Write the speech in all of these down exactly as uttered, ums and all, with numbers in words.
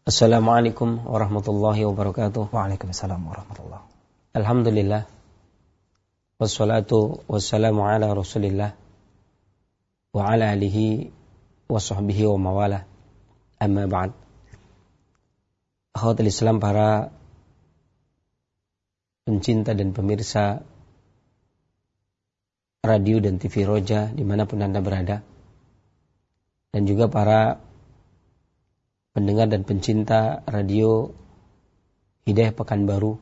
Assalamualaikum warahmatullahi wabarakatuh. Waalaikumsalam warahmatullahi. Alhamdulillah. Wassalatu wassalamu ala Rasulillah wa ala alihi wa sahbihi wa mawala. Amma ba'd. Akhwatul Islam, para pencinta dan pemirsa radio dan T V Roja dimanapun Anda berada, dan juga para pendengar dan pencinta radio Hidayah Pekanbaru,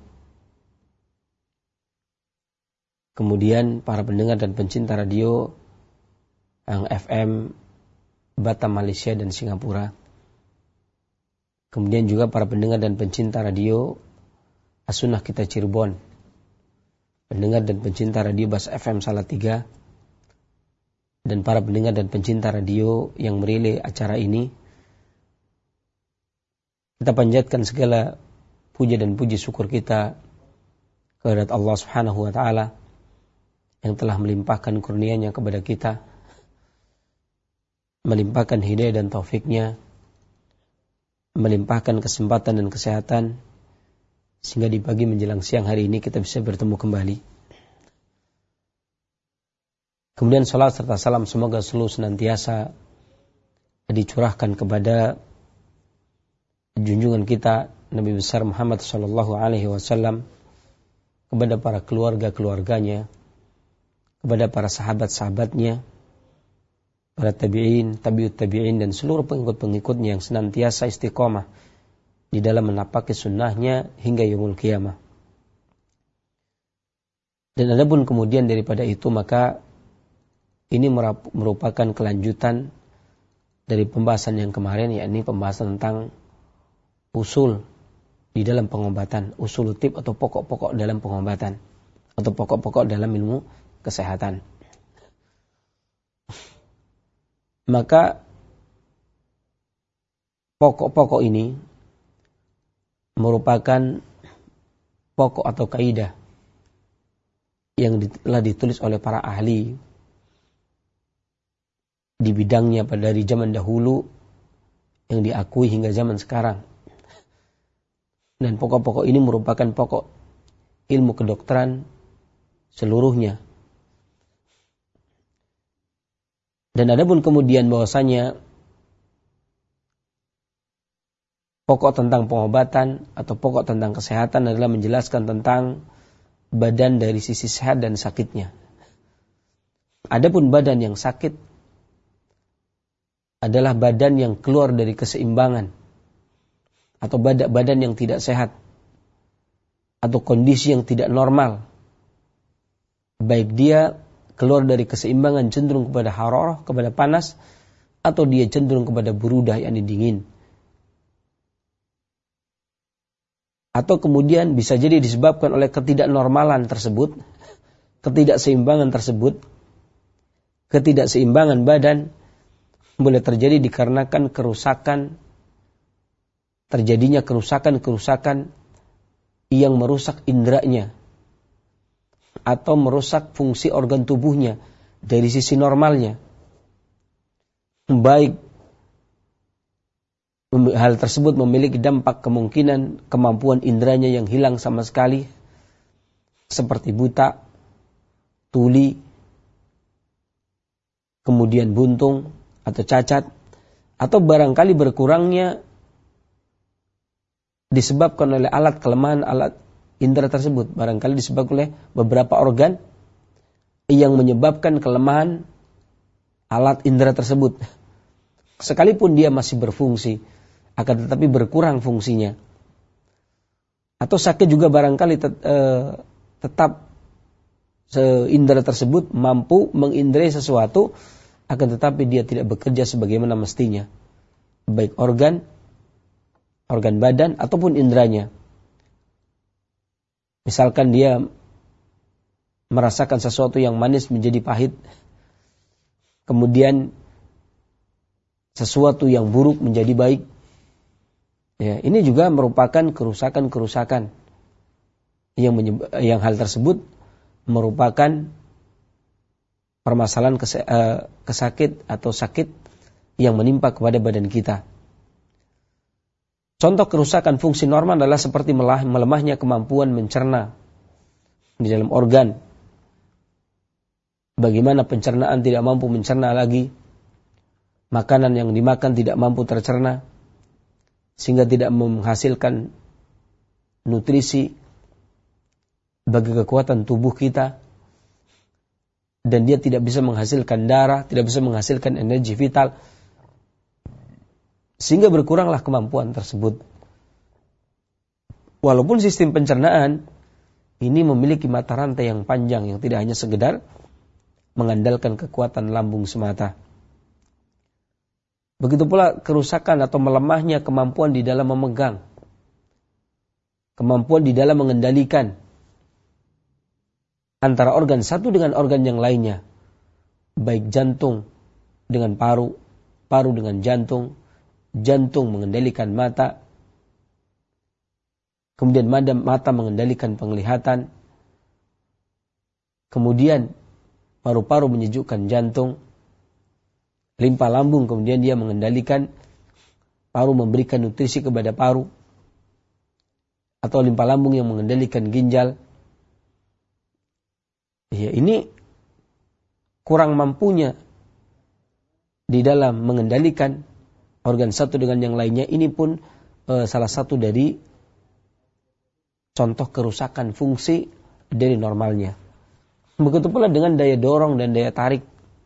kemudian para pendengar dan pencinta radio yang F M Batam, Malaysia dan Singapura, kemudian juga para pendengar dan pencinta radio As-Sunnah Kita Cirebon, pendengar dan pencinta radio Bas F M Salatiga, dan para pendengar dan pencinta radio yang merilai acara ini. Kita panjatkan segala puja dan puji syukur kita kehadirat Allah Subhanahu wa taala yang telah melimpahkan kurnia-Nya kepada kita, melimpahkan hidayah dan taufiknya, melimpahkan kesempatan dan kesehatan, sehingga di pagi menjelang siang hari ini kita bisa bertemu kembali. Kemudian salat serta salam semoga selalu senantiasa dicurahkan kepada junjungan kita Nabi besar Muhammad sallallahu alaihi wasallam, kepada para keluarga-keluarganya, kepada para sahabat-sahabatnya, para tabi'in, tabi'ut tabi'in, dan seluruh pengikut-pengikutnya yang senantiasa istiqomah di dalam menapaki sunnahnya hingga yaumul qiyamah. Dan adapun kemudian daripada itu, maka ini merupakan kelanjutan dari pembahasan yang kemarin, yakni pembahasan tentang usul di dalam pengobatan, usul tib atau pokok-pokok dalam pengobatan, atau pokok-pokok dalam ilmu kesehatan. Maka pokok-pokok ini merupakan pokok atau kaidah yang telah ditulis oleh para ahli di bidangnya pada dari zaman dahulu, yang diakui hingga zaman sekarang. Dan pokok-pokok ini merupakan pokok ilmu kedokteran seluruhnya. Dan adapun kemudian bahwasanya pokok tentang pengobatan atau pokok tentang kesehatan adalah menjelaskan tentang badan dari sisi sehat dan sakitnya. Adapun badan yang sakit adalah badan yang keluar dari keseimbangan, atau badan yang tidak sehat, atau kondisi yang tidak normal, baik dia keluar dari keseimbangan cenderung kepada hararah, kepada panas, atau dia cenderung kepada burudah, yakni dingin. Atau kemudian bisa jadi disebabkan oleh ketidaknormalan tersebut, ketidakseimbangan tersebut. Ketidakseimbangan badan boleh terjadi dikarenakan kerusakan, terjadinya kerusakan-kerusakan yang merusak inderanya atau merusak fungsi organ tubuhnya dari sisi normalnya. Baik hal tersebut memiliki dampak kemungkinan kemampuan inderanya yang hilang sama sekali, seperti buta, tuli, kemudian buntung atau cacat, atau barangkali berkurangnya disebabkan oleh alat kelemahan alat indera tersebut, barangkali disebabkan oleh beberapa organ yang menyebabkan kelemahan alat indera tersebut. Sekalipun dia masih berfungsi, akan tetapi berkurang fungsinya. Atau sakit juga barangkali tet, eh, tetap indera tersebut mampu menginderai sesuatu, akan tetapi dia tidak bekerja sebagaimana mestinya, baik organ organ badan ataupun inderanya. Misalkan dia merasakan sesuatu yang manis menjadi pahit, kemudian sesuatu yang buruk menjadi baik. Ya, ini juga merupakan kerusakan-kerusakan yang menyebab, yang hal tersebut merupakan permasalahan kes, uh, kesakit atau sakit yang menimpa kepada badan kita. Contoh kerusakan fungsi normal adalah seperti melemahnya kemampuan mencerna di dalam organ. Bagaimana pencernaan tidak mampu mencerna lagi, makanan yang dimakan tidak mampu tercerna, sehingga tidak menghasilkan nutrisi bagi kekuatan tubuh kita, dan dia tidak bisa menghasilkan darah, tidak bisa menghasilkan energi vital, sehingga berkuranglah kemampuan tersebut. Walaupun sistem pencernaan ini memiliki mata rantai yang panjang yang tidak hanya sekedar mengandalkan kekuatan lambung semata. Begitu pula kerusakan atau melemahnya kemampuan di dalam memegang, kemampuan di dalam mengendalikan antara organ satu dengan organ yang lainnya, baik jantung dengan paru, paru dengan jantung, jantung mengendalikan mata, kemudian mata mengendalikan penglihatan, kemudian paru-paru menyejukkan jantung, limpa lambung kemudian dia mengendalikan paru, memberikan nutrisi kepada paru, atau limpa lambung yang mengendalikan ginjal. Ya, ini kurang mampunya di dalam mengendalikan organ satu dengan yang lainnya. Ini pun e, salah satu dari contoh kerusakan fungsi dari normalnya. Begitu pula dengan daya dorong dan daya tarik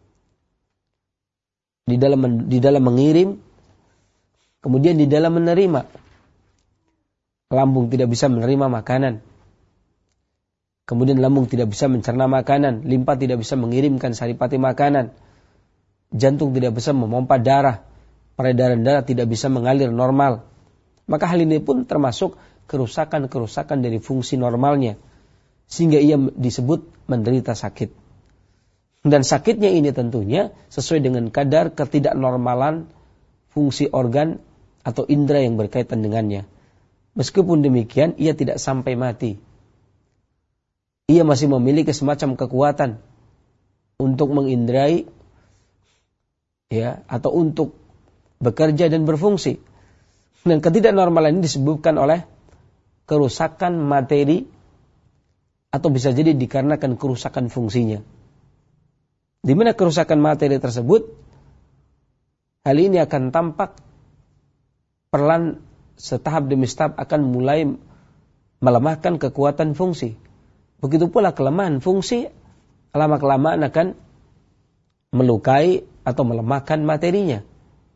di dalam di dalam mengirim, kemudian di dalam menerima. Lambung tidak bisa menerima makanan, kemudian lambung tidak bisa mencerna makanan, limpa tidak bisa mengirimkan saripati makanan, jantung tidak bisa memompa darah, peredaran darah tidak bisa mengalir normal. Maka hal ini pun termasuk kerusakan-kerusakan dari fungsi normalnya, sehingga ia disebut menderita sakit. Dan sakitnya ini tentunya sesuai dengan kadar ketidaknormalan fungsi organ atau indera yang berkaitan dengannya. Meskipun demikian, ia tidak sampai mati. Ia masih memiliki semacam kekuatan untuk mengindrai, ya, atau untuk bekerja dan berfungsi. Dan ketidaknormalan ini disebabkan oleh kerusakan materi, atau bisa jadi dikarenakan kerusakan fungsinya. Di mana kerusakan materi tersebut, hal ini akan tampak perlahan, setahap demi setahap akan mulai melemahkan kekuatan fungsi. Begitu pula kelemahan fungsi lama-kelamaan akan melukai atau melemahkan materinya.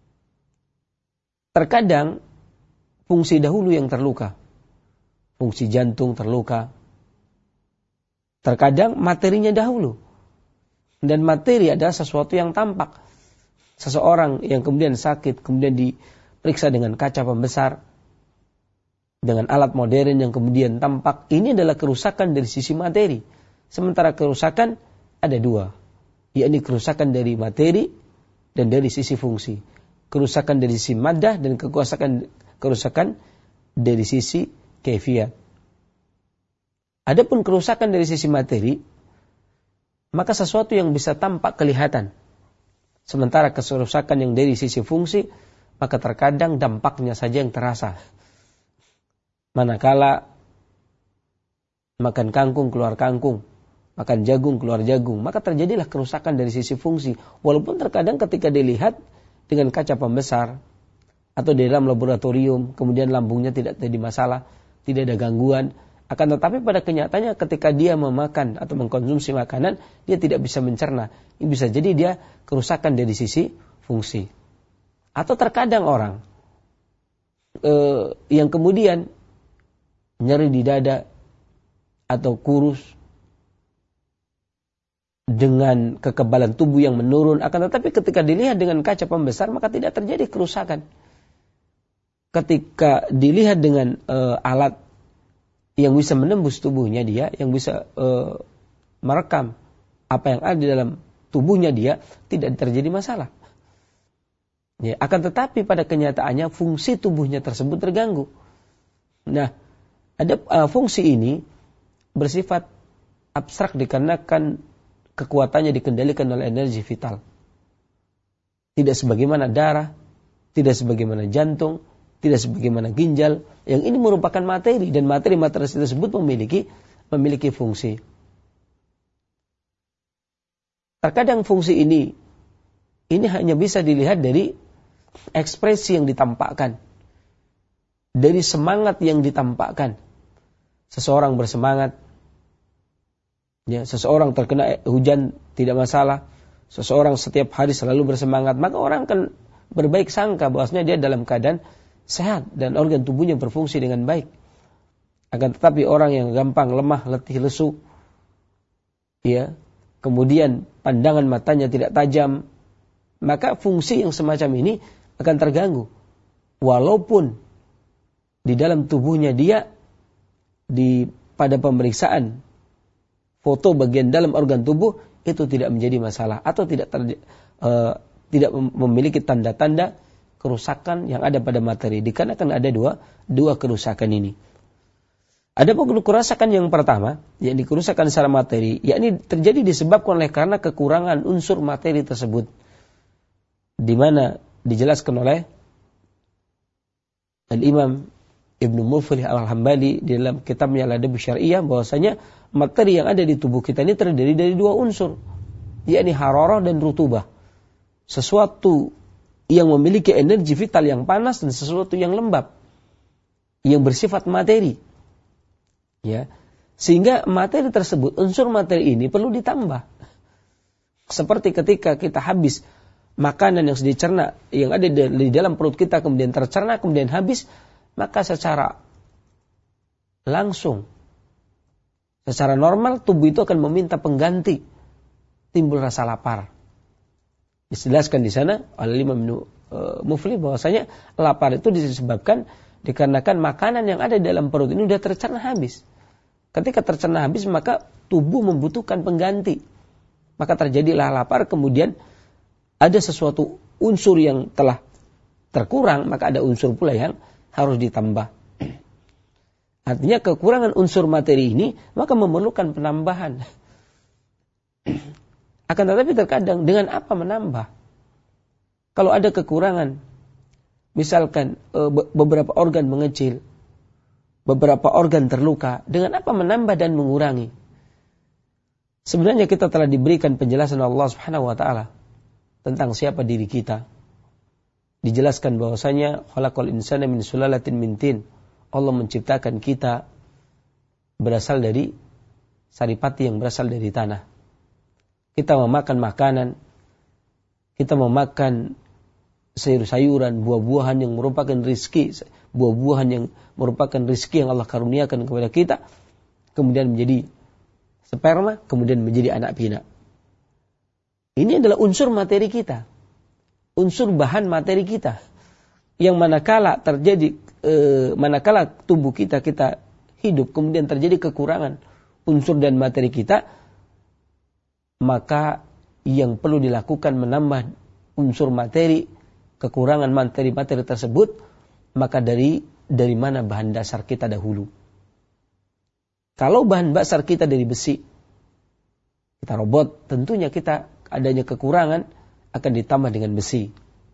Terkadang fungsi dahulu yang terluka, fungsi jantung terluka. Terkadang materinya dahulu. Dan materi adalah sesuatu yang tampak. Seseorang yang kemudian sakit, kemudian diperiksa dengan kaca pembesar, dengan alat modern yang kemudian tampak, ini adalah kerusakan dari sisi materi. Sementara kerusakan ada dua, yakni kerusakan dari materi dan dari sisi fungsi. Kerusakan dari sisi maddah dan kerusakan kerusakan dari sisi kaifiyat. Adapun kerusakan dari sisi materi, maka sesuatu yang bisa tampak kelihatan. Sementara kerusakan yang dari sisi fungsi, maka terkadang dampaknya saja yang terasa. Manakala makan kangkung keluar kangkung, makan jagung keluar jagung, maka terjadilah kerusakan dari sisi fungsi. Walaupun terkadang ketika dilihat dengan kaca pembesar atau di dalam laboratorium, kemudian lambungnya tidak jadi masalah, tidak ada gangguan. Akan tetapi pada kenyataannya ketika dia memakan atau mengkonsumsi makanan, dia tidak bisa mencerna. Ini bisa jadi dia kerusakan dari sisi fungsi. Atau terkadang orang eh, yang kemudian nyeri di dada atau kurus dengan kekebalan tubuh yang menurun, akan tetapi ketika dilihat dengan kaca pembesar maka tidak terjadi kerusakan. Ketika dilihat dengan uh, alat yang bisa menembus tubuhnya dia, yang bisa uh, merekam apa yang ada di dalam tubuhnya dia, tidak terjadi masalah. Ya, akan tetapi pada kenyataannya fungsi tubuhnya tersebut terganggu. Nah, ada uh, fungsi ini bersifat abstrak dikarenakan kekuatannya dikendalikan oleh energi vital. Tidak sebagaimana darah, tidak sebagaimana jantung, tidak sebagaimana ginjal, yang ini merupakan materi dan materi-materi tersebut memiliki memiliki fungsi. Terkadang fungsi ini ini hanya bisa dilihat dari ekspresi yang ditampakkan, dari semangat yang ditampakkan. Seseorang bersemangat, ya, seseorang terkena hujan tidak masalah, seseorang setiap hari selalu bersemangat, maka orang akan berbaik sangka bahwasanya dia dalam keadaan sehat dan organ tubuhnya berfungsi dengan baik. Akan tetapi orang yang gampang lemah, letih, lesu, ya, kemudian pandangan matanya tidak tajam, maka fungsi yang semacam ini akan terganggu. Walaupun di dalam tubuhnya dia di pada pemeriksaan foto bagian dalam organ tubuh itu tidak menjadi masalah atau tidak ter, uh, tidak memiliki tanda-tanda kerusakan yang ada pada materi. Dikarenakan ada dua dua kerusakan ini. Ada kerusakan yang pertama, yakni kerusakan secara materi, yakni terjadi disebabkan oleh karena kekurangan unsur materi tersebut, di mana dijelaskan oleh Al-Imam Ibnu Muflih Al-Hambali di dalam kitabnya Al-Adab Syariah bahwasanya materi yang ada di tubuh kita ini terdiri dari dua unsur, yakni hararah dan rutubah. Sesuatu yang memiliki energi vital yang panas dan sesuatu yang lembab, yang bersifat materi. Ya, sehingga materi tersebut, unsur materi ini perlu ditambah. Seperti ketika kita habis makanan yang sudah dicerna, yang ada di dalam perut kita kemudian tercerna, kemudian habis, maka secara langsung, secara normal tubuh itu akan meminta pengganti, timbul rasa lapar. Dijelaskan di sana oleh Imam Muflih bahwasanya lapar itu disebabkan dikarenakan makanan yang ada di dalam perut ini sudah tercerna habis. Ketika tercerna habis, maka tubuh membutuhkan pengganti. Maka terjadilah lapar, kemudian ada sesuatu unsur yang telah terkurang, maka ada unsur pula yang harus ditambah. Artinya kekurangan unsur materi ini, maka memerlukan penambahan. Akan tetapi terkadang dengan apa menambah? Kalau ada kekurangan, misalkan beberapa organ mengecil, beberapa organ terluka, dengan apa menambah dan mengurangi? Sebenarnya kita telah diberikan penjelasan Allah Subhanahu wa taala tentang siapa diri kita. Dijelaskan bahwasanya khalaqal insana min sulalatin min tin. Allah menciptakan kita berasal dari saripati yang berasal dari tanah. Kita memakan makanan, kita memakan sayur-sayuran, buah-buahan yang merupakan rizki, buah-buahan yang merupakan rizki yang Allah karuniakan kepada kita, kemudian menjadi sperma, kemudian menjadi anak pinak. Ini adalah unsur materi kita, unsur bahan materi kita, yang manakala terjadi, e, manakala tubuh kita kita hidup, kemudian terjadi kekurangan unsur dan materi kita, maka yang perlu dilakukan menambah unsur materi, kekurangan materi-materi tersebut, maka dari dari mana bahan dasar kita dahulu. Kalau bahan dasar kita dari besi, kita robot, tentunya kita adanya kekurangan akan ditambah dengan besi.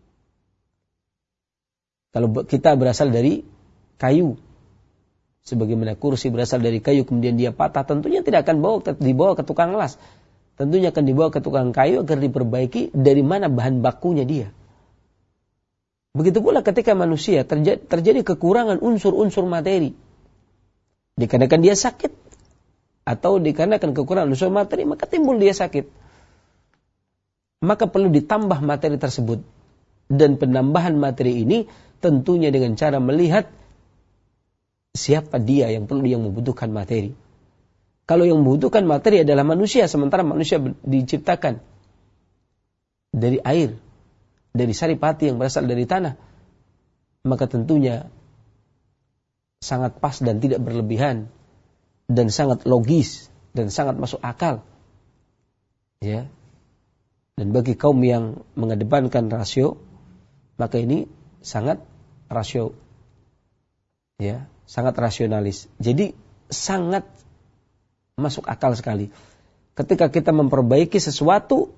Kalau kita berasal dari kayu, sebagaimana kursi berasal dari kayu, kemudian dia patah, tentunya tidak akan bawa, dibawa ke tukang las. Tentunya akan dibawa ke tukang kayu agar diperbaiki dari mana bahan bakunya dia. Begitu pula ketika manusia terjadi, terjadi kekurangan unsur-unsur materi. Dikarenakan dia sakit, atau dikarenakan kekurangan unsur materi, maka timbul dia sakit. Maka perlu ditambah materi tersebut. Dan penambahan materi ini tentunya dengan cara melihat siapa dia yang perlu yang membutuhkan materi. Kalau yang membutuhkan materi adalah manusia, sementara manusia diciptakan dari air, dari saripati yang berasal dari tanah, maka tentunya sangat pas dan tidak berlebihan, dan sangat logis dan sangat masuk akal, ya. Dan bagi kaum yang mengedepankan rasio, maka ini sangat rasio, ya, sangat rasionalis. Jadi sangat masuk akal sekali. Ketika kita memperbaiki sesuatu,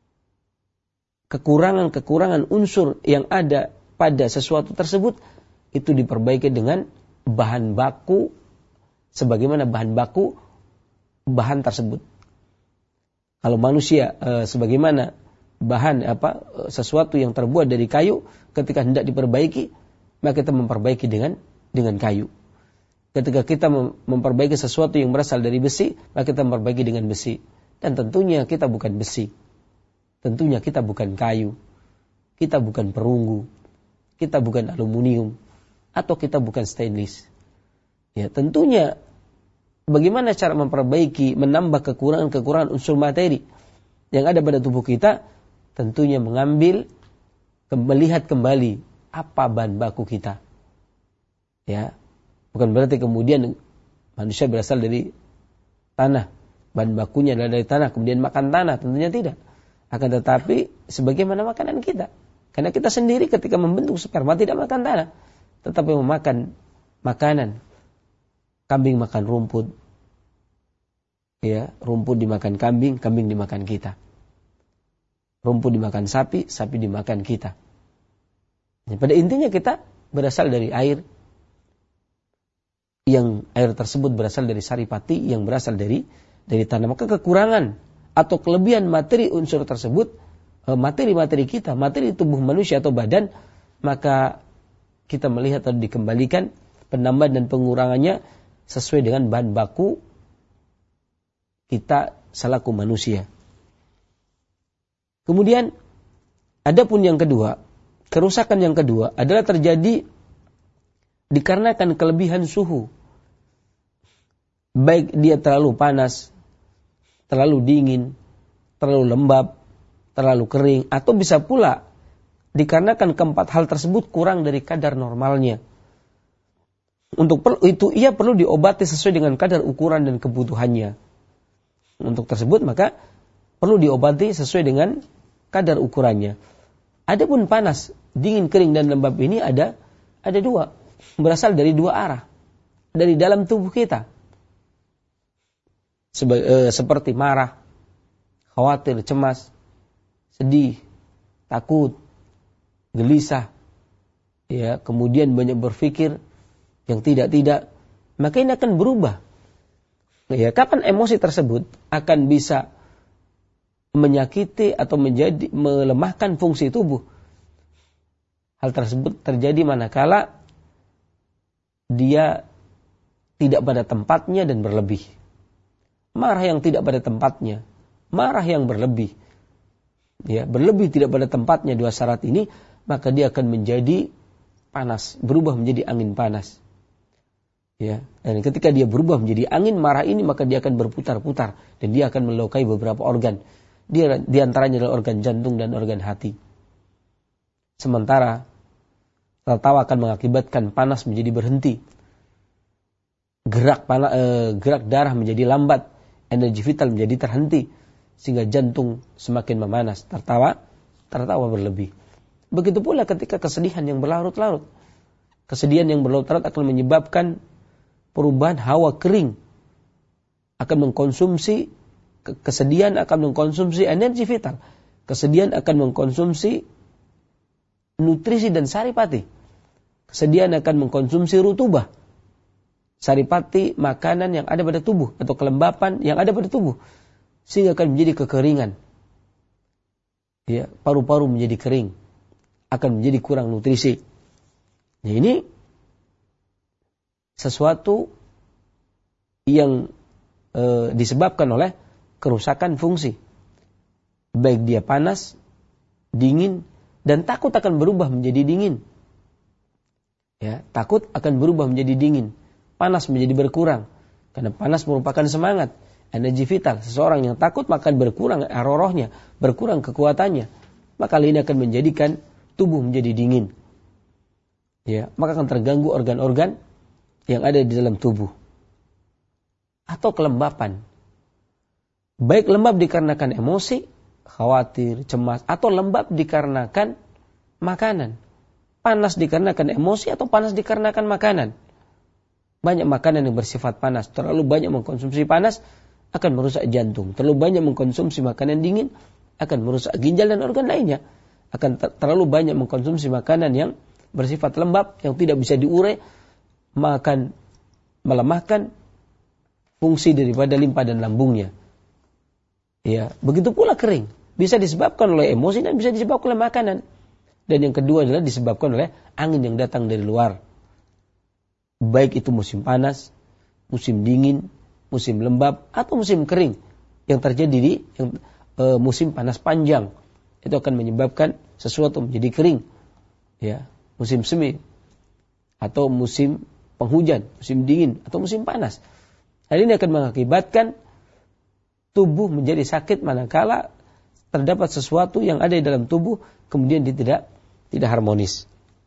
kekurangan-kekurangan unsur yang ada pada sesuatu tersebut, itu diperbaiki dengan bahan baku sebagaimana bahan baku bahan tersebut. Kalau manusia e, sebagaimana bahan apa sesuatu yang terbuat dari kayu, ketika hendak diperbaiki, maka kita memperbaiki dengan dengan kayu. Ketika kita memperbaiki sesuatu yang berasal dari besi, maka kita memperbaiki dengan besi. Dan tentunya kita bukan besi. Tentunya kita bukan kayu. Kita bukan perunggu. Kita bukan aluminium. Atau kita bukan stainless. Ya, tentunya bagaimana cara memperbaiki, menambah kekurangan-kekurangan unsur materi yang ada pada tubuh kita? Tentunya mengambil, melihat kembali apa bahan baku kita. Ya, bukan berarti kemudian manusia berasal dari tanah, bahan bakunya adalah dari tanah, kemudian makan tanah, tentunya tidak. Akan tetapi sebagaimana makanan kita, karena kita sendiri ketika membentuk sperma tidak makan tanah, tetapi memakan makanan. Kambing makan rumput, ya, rumput dimakan kambing, kambing dimakan kita. Rumput dimakan sapi, sapi dimakan kita. Ya, pada intinya kita berasal dari air, yang air tersebut berasal dari saripati yang berasal dari dari tanah. Maka kekurangan atau kelebihan materi unsur tersebut, materi-materi kita, materi tubuh manusia atau badan, maka kita melihat atau dikembalikan penambahan dan pengurangannya sesuai dengan bahan baku kita selaku manusia. Kemudian adapun yang kedua, kerusakan yang kedua adalah terjadi dikarenakan kelebihan suhu. Baik dia terlalu panas, terlalu dingin, terlalu lembab, terlalu kering, atau bisa pula dikarenakan keempat hal tersebut kurang dari kadar normalnya. Untuk itu ia perlu diobati sesuai dengan kadar ukuran dan kebutuhannya. Untuk tersebut maka perlu diobati sesuai dengan kadar ukurannya. Adapun panas, dingin, kering dan lembab ini ada ada dua, berasal dari dua arah, dari dalam tubuh kita. Seba, e, seperti marah, khawatir, cemas, sedih, takut, gelisah, ya, kemudian banyak berpikir yang tidak-tidak, maka ini akan berubah. Ya, kapan emosi tersebut akan bisa menyakiti atau menjadi melemahkan fungsi tubuh? Hal tersebut terjadi manakala dia tidak pada tempatnya dan berlebih. Marah yang tidak pada tempatnya, marah yang berlebih, ya, berlebih tidak pada tempatnya dua syarat ini, maka dia akan menjadi panas, berubah menjadi angin panas. Ya, dan ketika dia berubah menjadi angin marah ini, maka dia akan berputar-putar dan dia akan melukai beberapa organ. Dia di antaranya adalah organ jantung dan organ hati. Sementara tertawa akan mengakibatkan panas menjadi berhenti. Gerak panas, eh, gerak darah menjadi lambat, energi vital menjadi terhenti sehingga jantung semakin memanas. Tertawa, tertawa berlebih. Begitu pula ketika kesedihan yang berlarut-larut. Kesedihan yang berlarut-larut akan menyebabkan perubahan hawa kering, akan mengkonsumsi kesedihan akan mengkonsumsi energi vital, kesedihan akan mengkonsumsi nutrisi dan saripati, kesedihan akan mengkonsumsi rutubah, saripati makanan yang ada pada tubuh atau kelembapan yang ada pada tubuh, sehingga akan menjadi kekeringan. Ya, paru-paru menjadi kering, akan menjadi kurang nutrisi. Nah, ini sesuatu yang e, disebabkan oleh kerusakan fungsi. Baik dia panas, dingin, dan takut akan berubah menjadi dingin. Ya, takut akan berubah menjadi dingin. Panas menjadi berkurang. Karena panas merupakan semangat, energi vital. Seseorang yang takut maka berkurang rohnya, berkurang kekuatannya. Maka hal ini akan menjadikan tubuh menjadi dingin. Ya, maka akan terganggu organ-organ yang ada di dalam tubuh. Atau kelembapan. Baik lembab dikarenakan emosi, khawatir, cemas, atau lembab dikarenakan makanan. Panas dikarenakan emosi atau panas dikarenakan makanan. Banyak makanan yang bersifat panas, terlalu banyak mengkonsumsi panas akan merusak jantung. Terlalu banyak mengkonsumsi makanan dingin akan merusak ginjal dan organ lainnya. Akan ter- terlalu banyak mengkonsumsi makanan yang bersifat lembab yang tidak bisa diurai, maka akan melemahkan fungsi daripada limpa dan lambungnya. Ya, begitu pula kering, bisa disebabkan oleh emosi dan bisa disebabkan oleh makanan. Dan yang kedua adalah disebabkan oleh angin yang datang dari luar. Baik itu musim panas, musim dingin, musim lembab, atau musim kering yang terjadi di yang, e, musim panas panjang. Itu akan menyebabkan sesuatu menjadi kering. Ya, musim semi atau musim penghujan, musim dingin atau musim panas. Hal ini akan mengakibatkan tubuh menjadi sakit manakala terdapat sesuatu yang ada di dalam tubuh kemudian dia tidak tidak harmonis.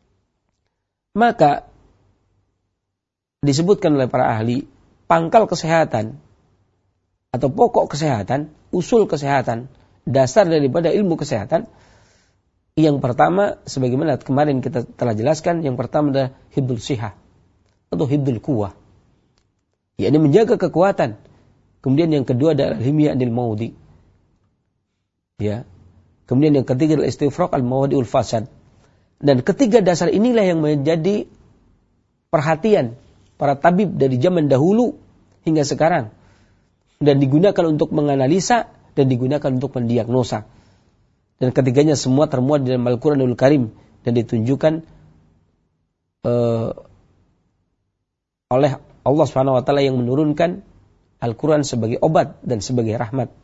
Maka disebutkan oleh para ahli, pangkal kesehatan atau pokok kesehatan, usul kesehatan, dasar daripada ilmu kesehatan, yang pertama sebagaimana kemarin kita telah jelaskan, yang pertama adalah hibdul sihah atau hibdul quwwah, yakni menjaga kekuatan. Kemudian yang kedua adalah himya anil maudi. Ya. Kemudian yang ketiga adalah istifraq al mawadi'ul fasad. Dan ketiga dasar inilah yang menjadi perhatian para tabib dari zaman dahulu hingga sekarang, dan digunakan untuk menganalisa dan digunakan untuk mendiagnosa. Dan ketiganya semua termuat di dalam Al-Quranul Karim dan ditunjukkan uh, oleh Allah Subhanahu wa taala yang menurunkan Al-Quran sebagai obat dan sebagai rahmat.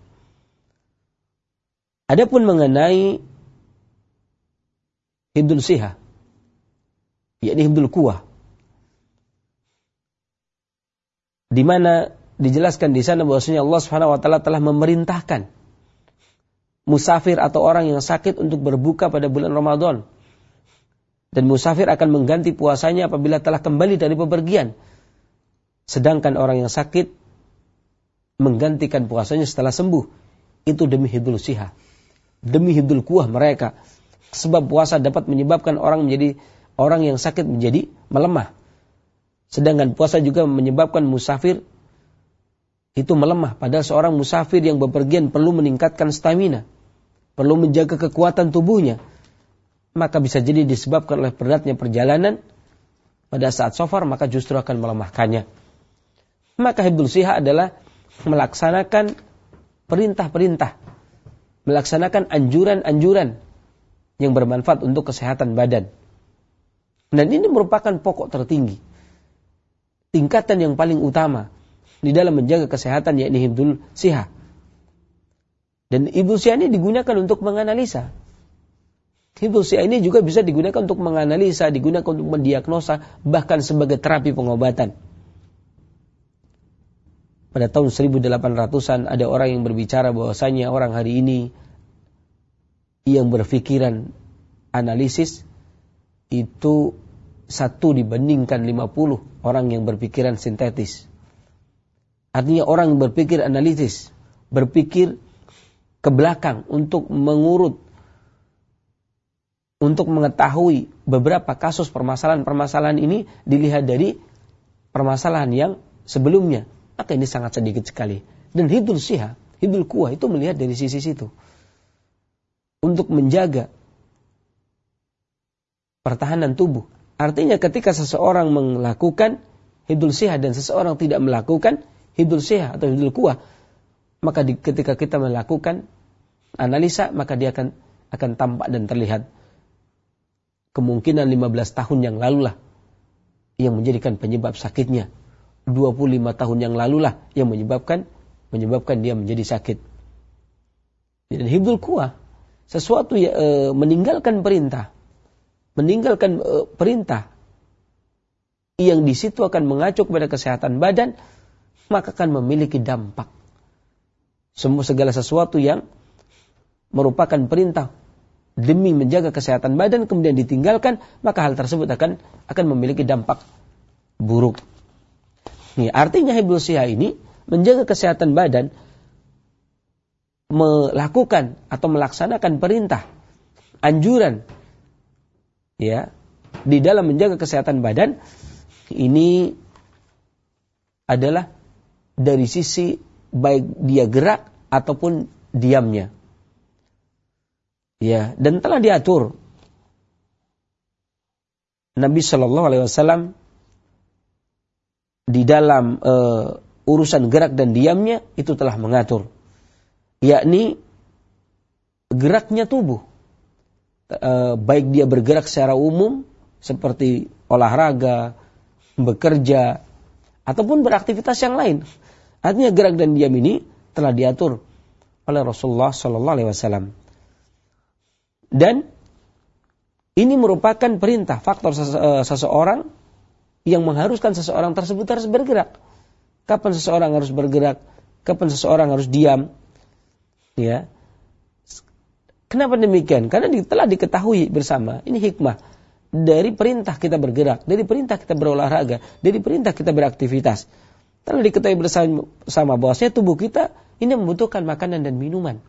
Adapun mengenai hibdul sihah, yakni hibdul quwwah, di mana dijelaskan di sana bahwasanya Allah Subhanahu wa taala telah memerintahkan musafir atau orang yang sakit untuk berbuka pada bulan Ramadan. Dan musafir akan mengganti puasanya apabila telah kembali dari bepergian. Sedangkan orang yang sakit menggantikan puasanya setelah sembuh. Itu demi hibdul sihah, demi hibdul quwwah mereka. Sebab puasa dapat menyebabkan orang menjadi orang yang sakit menjadi melemah. Sedangkan puasa juga menyebabkan musafir itu melemah. Padahal seorang musafir yang bepergian perlu meningkatkan stamina, perlu menjaga kekuatan tubuhnya. Maka bisa jadi disebabkan oleh beratnya perjalanan pada saat safar, maka justru akan melemahkannya. Maka hibdul sihah adalah melaksanakan perintah-perintah, melaksanakan anjuran-anjuran yang bermanfaat untuk kesehatan badan. Dan ini merupakan pokok tertinggi, tingkatan yang paling utama di dalam menjaga kesehatan, yakni hibdul sihah. Dan hibdul sihah ini digunakan untuk menganalisa. Hibdul sihah ini juga bisa digunakan untuk menganalisa, digunakan untuk mendiagnosa, bahkan sebagai terapi pengobatan. Pada tahun seribu delapan ratusan ada orang yang berbicara bahwasanya orang hari ini yang berpikiran analisis itu satu dibandingkan lima puluh orang yang berpikiran sintetis. Artinya orang yang berpikir analitis, berpikir ke belakang untuk mengurut, untuk mengetahui beberapa kasus permasalahan-permasalahan ini dilihat dari permasalahan yang sebelumnya. Maka ini sangat sedikit sekali. Dan hibdul sihah, hibdul quwwah itu melihat dari sisi situ. Untuk menjaga pertahanan tubuh. Artinya ketika seseorang melakukan hibdul sihah dan seseorang tidak melakukan hibdul sihah atau hibdul quwwah, maka di, ketika kita melakukan analisa, maka dia akan akan tampak dan terlihat. Kemungkinan lima belas tahun yang lalulah yang menjadikan penyebab sakitnya. dua puluh lima tahun yang lalulah yang menyebabkan menyebabkan dia menjadi sakit. Dan hibdul quwwah, sesuatu yang e, meninggalkan perintah, meninggalkan e, perintah yang di situ akan mengacu kepada kesehatan badan, maka akan memiliki dampak. Semua segala sesuatu yang merupakan perintah demi menjaga kesehatan badan kemudian ditinggalkan, maka hal tersebut akan akan memiliki dampak buruk. Nih, artinya hibdul sihah ini menjaga kesehatan badan, melakukan atau melaksanakan perintah, anjuran, ya, di dalam menjaga kesehatan badan ini adalah dari sisi baik dia gerak ataupun diamnya. Ya, dan telah diatur Nabi Shallallahu Alaihi Wasallam di dalam uh, urusan gerak dan diamnya itu telah mengatur, yakni geraknya tubuh, uh, baik dia bergerak secara umum seperti olahraga, bekerja, ataupun beraktivitas yang lain. Artinya gerak dan diam ini telah diatur oleh Rasulullah Shallallahu Alaihi Wasallam. Dan ini merupakan perintah faktor sese- seseorang yang mengharuskan seseorang tersebut harus bergerak. Kapan seseorang harus bergerak, kapan seseorang harus diam. Ya. Kenapa demikian? Karena telah diketahui bersama, ini hikmah dari perintah kita bergerak, dari perintah kita berolahraga, dari perintah kita beraktivitas. Telah diketahui bersama bahwasanya tubuh kita ini membutuhkan makanan dan minuman.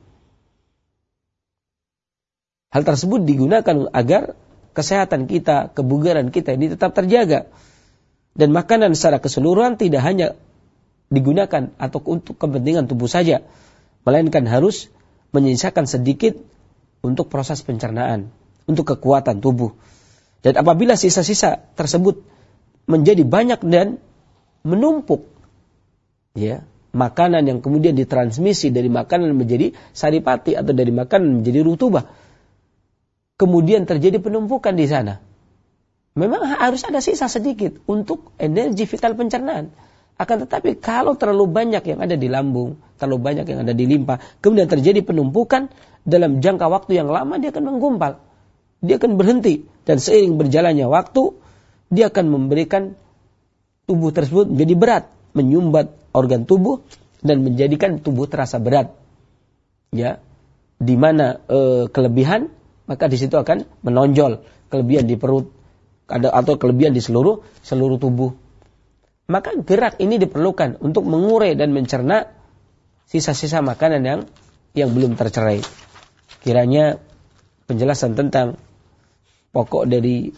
Hal tersebut digunakan agar kesehatan kita, kebugaran kita ini tetap terjaga. Dan makanan secara keseluruhan tidak hanya digunakan atau untuk kepentingan tubuh saja, melainkan harus menyisakan sedikit untuk proses pencernaan, untuk kekuatan tubuh. Dan apabila sisa-sisa tersebut menjadi banyak dan menumpuk, ya, makanan yang kemudian ditransmisi dari makanan menjadi saripati atau dari makanan menjadi rutubah, kemudian terjadi penumpukan di sana. Memang harus ada sisa sedikit untuk energi vital pencernaan. Akan tetapi kalau terlalu banyak yang ada di lambung, terlalu banyak yang ada di limpa, kemudian terjadi penumpukan, dalam jangka waktu yang lama dia akan menggumpal. Dia akan berhenti. Dan seiring berjalannya waktu, dia akan memberikan tubuh tersebut menjadi berat, menyumbat organ tubuh dan menjadikan tubuh terasa berat. Ya, di mana e, kelebihan, maka di situ akan menonjol kelebihan di perut ada atau kelebihan di seluruh seluruh tubuh. Maka gerak ini diperlukan untuk mengurai dan mencerna sisa-sisa makanan yang yang belum tercerai. Kiranya penjelasan tentang pokok dari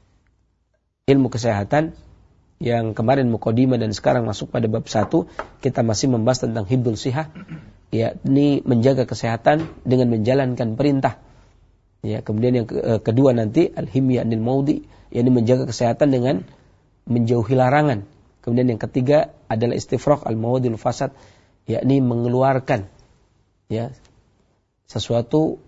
ilmu kesehatan yang kemarin mukadimah dan sekarang masuk pada bab satu, kita masih membahas tentang hibdul sihah, yakni menjaga kesehatan dengan menjalankan perintah. Ya, kemudian yang ke- kedua nanti al-himya anil maudi, yakni menjaga kesehatan dengan menjauhi larangan. Kemudian yang ketiga adalah istifraq al-mawadil fasad, yakni mengeluarkan ya sesuatu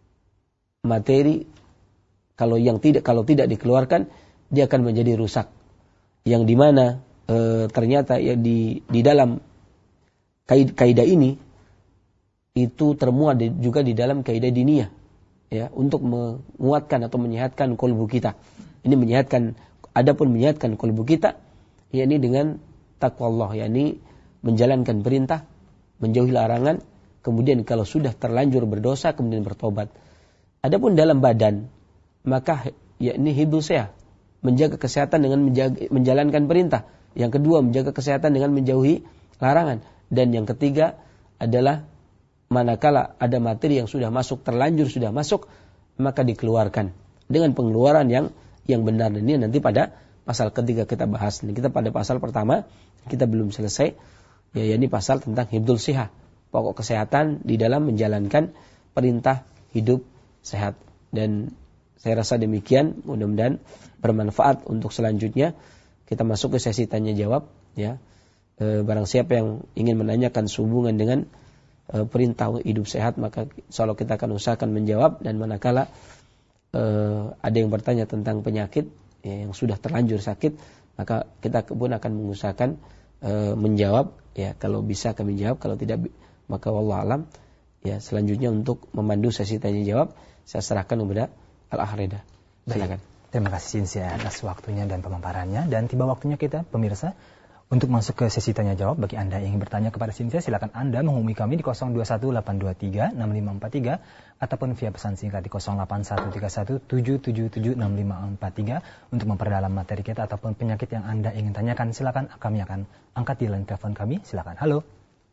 materi kalau yang tidak kalau tidak dikeluarkan dia akan menjadi rusak. Yang dimana e, ternyata ya di di dalam kaidah ini itu termuat di, juga di dalam kaidah diniyah ya untuk menguatkan atau menyehatkan kolbu kita. Ini menyehatkan, adapun menyehatkan kolbu kita yakni dengan takwa Allah, yakni menjalankan perintah, menjauhi larangan, kemudian kalau sudah terlanjur berdosa kemudian bertobat. Adapun dalam badan, maka yakni hibdul sihah, menjaga kesehatan dengan menjaga, menjalankan perintah. Yang kedua menjaga kesehatan dengan menjauhi larangan. Dan yang ketiga adalah manakala ada materi yang sudah masuk, terlanjur sudah masuk, maka dikeluarkan dengan pengeluaran yang yang benar. Dan ini nanti pada pasal ketiga kita bahas. Ini kita pada pasal pertama kita belum selesai, ya ini pasal tentang hibdul sihah, pokok kesehatan di dalam menjalankan perintah hidup sehat. Dan saya rasa demikian, mudah-mudahan bermanfaat untuk selanjutnya kita masuk ke sesi tanya jawab ya. E, barang siapa yang ingin menanyakan sehubungan dengan e, perintah hidup sehat, maka insyaallah kita akan usahakan menjawab. Dan manakala e, ada yang bertanya tentang penyakit ya, yang sudah terlanjur sakit, maka kita pun akan mengusahakan e, menjawab ya, kalau bisa kami jawab, kalau tidak maka wallahu alam ya. Selanjutnya untuk memandu sesi tanya jawab saya serahkan kepada Al-Ahridah. Silakan. Terima kasih Sinsia atas waktunya dan pemaparannya. Dan tiba waktunya kita pemirsa untuk masuk ke sesi tanya jawab. Bagi Anda yang ingin bertanya kepada Sinsia, silakan Anda menghubungi kami di nol dua satu delapan dua tiga enam lima empat tiga ataupun via pesan singkat di nol delapan satu tiga satu tujuh tujuh tujuh enam lima empat tiga untuk memperdalam materi kita ataupun penyakit yang Anda ingin tanyakan. Silakan, kami akan angkat di line telepon kami. Silakan. Halo.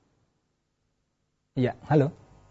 Ya, halo.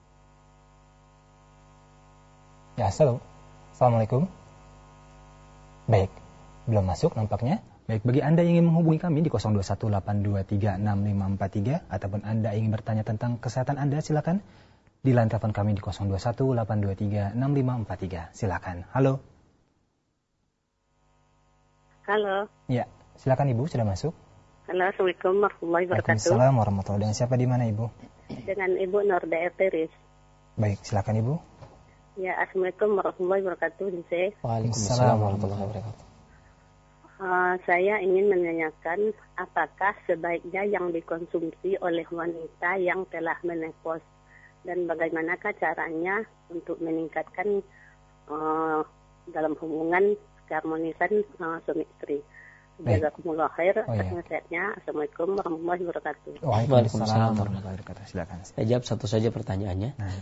Ya, halo. Assalamualaikum. Baik, belum masuk nampaknya. Baik, bagi Anda yang ingin menghubungi kami di nol dua satu delapan dua tiga enam lima empat tiga ataupun Anda ingin bertanya tentang kesehatan Anda, silakan di line telepon kami di nol dua satu delapan dua tiga enam lima empat tiga. Silakan. Halo. Halo. Ya, silakan Ibu, sudah masuk. Halo, Assalamualaikum warahmatullahi wabarakatuh. Waalaikumsalam warahmatullahi wabarakatuh. Dengan siapa di mana Ibu? Dengan Ibu Nur Daer Teris. Baik, silakan Ibu. Ya, Assalamualaikum warahmatullahi wabarakatuh. Saya. Waalaikumsalam warahmatullahi wabarakatuh. Uh, saya ingin menanyakan apakah sebaiknya yang dikonsumsi oleh wanita yang telah menopause dan bagaimanakah caranya untuk meningkatkan uh, dalam hubungan keharmonisan uh, suami istri. Jazakumullah khair. Oh, iya. Nasihatnya. Assalamualaikum warahmatullahi wabarakatuh. Waalaikumsalam warahmatullahi wabarakatuh. Silakan. Saya jawab satu saja pertanyaannya. Nah.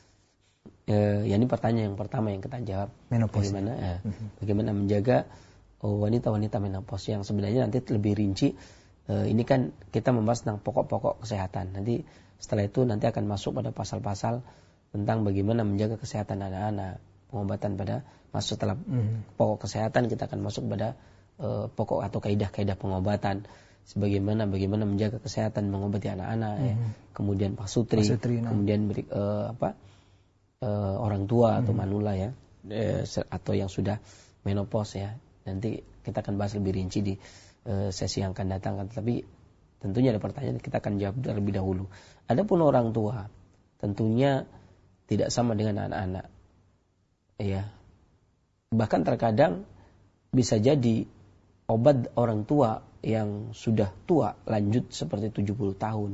E, ya ini pertanyaan yang pertama yang kita jawab. Menopause. Bagaimana, ya, bagaimana menjaga oh, wanita-wanita menopause yang sebenarnya nanti lebih rinci. E, ini kan kita membahas tentang pokok-pokok kesehatan. Nanti setelah itu nanti akan masuk pada pasal-pasal tentang bagaimana menjaga kesehatan anak-anak, pengobatan pada masuk setelah mm. pokok kesehatan kita akan masuk pada Uh, pokok atau kaidah-kaidah pengobatan sebagaimana bagaimana menjaga kesehatan mengobati anak-anak mm-hmm. ya. Kemudian pasutri, pasutri nah. kemudian beri, uh, apa uh, orang tua mm-hmm. atau manula ya uh, atau yang sudah menopause ya. Nanti kita akan bahas lebih rinci di uh, sesi yang akan datang, tapi tentunya ada pertanyaan kita akan jawab terlebih dahulu. Adapun orang tua tentunya tidak sama dengan anak-anak ya. Bahkan terkadang bisa jadi obat orang tua yang sudah tua lanjut seperti tujuh puluh tahun.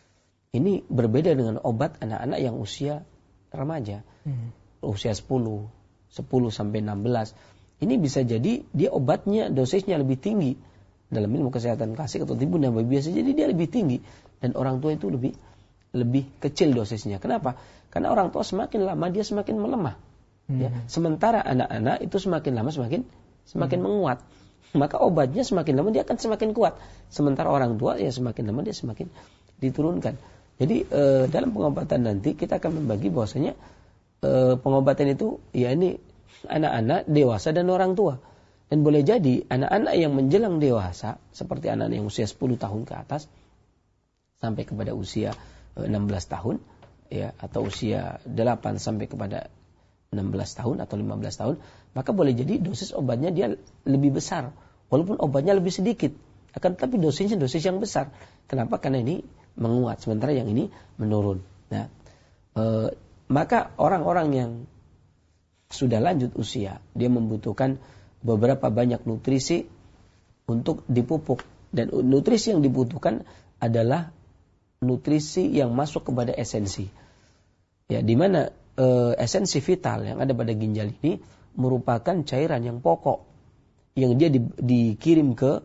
Ini berbeda dengan obat anak-anak yang usia remaja. Hmm. Usia sepuluh, sepuluh sampai enam belas. Ini bisa jadi dia obatnya dosisnya lebih tinggi. Dalam ilmu kesehatan klasik atau timbun dan biasa jadi dia lebih tinggi dan orang tua itu lebih lebih kecil dosisnya. Kenapa? Karena orang tua semakin lama dia semakin melemah. Hmm. Ya. Sementara anak-anak itu semakin lama semakin semakin hmm. menguat. Maka obatnya semakin lama dia akan semakin kuat. Sementara orang tua ya semakin lama dia semakin diturunkan. Jadi e, dalam pengobatan nanti kita akan membagi bahwasanya e, pengobatan itu ya ini anak-anak, dewasa dan orang tua. Dan boleh jadi anak-anak yang menjelang dewasa seperti anak-anak yang usia sepuluh tahun ke atas sampai kepada usia e, enam belas tahun ya atau usia delapan sampai kepada enam belas tahun atau lima belas tahun, maka boleh jadi dosis obatnya dia lebih besar. Walaupun obatnya lebih sedikit, akan tetapi dosisnya dosis yang besar. Kenapa? Karena ini menguat, sementara yang ini menurun. Nah, e, maka orang-orang yang sudah lanjut usia, dia membutuhkan beberapa banyak nutrisi untuk dipupuk. Dan nutrisi yang dibutuhkan adalah nutrisi yang masuk kepada esensi. Ya, di mana Uh, esensi vital yang ada pada ginjal ini merupakan cairan yang pokok yang dia di, dikirim ke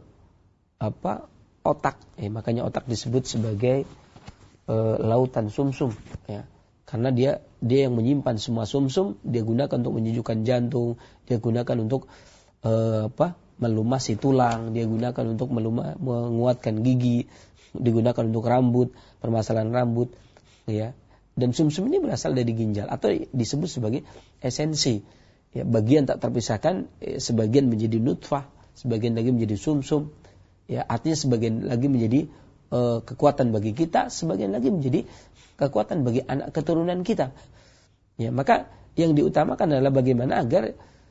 apa otak, eh, makanya otak disebut sebagai uh, lautan sumsum ya, karena dia dia yang menyimpan semua sumsum, dia gunakan untuk menyejukkan jantung, dia gunakan untuk uh, apa melumasi tulang, dia gunakan untuk meluma, menguatkan gigi, digunakan untuk rambut, permasalahan rambut ya. Dan sumsum ini berasal dari ginjal atau disebut sebagai esensi. Ya, bagian tak terpisahkan, eh, sebagian menjadi nutfah, sebagian lagi menjadi sumsum. Ya, artinya sebagian lagi menjadi eh, kekuatan bagi kita, sebagian lagi menjadi kekuatan bagi anak keturunan kita. Ya, maka yang diutamakan adalah bagaimana agar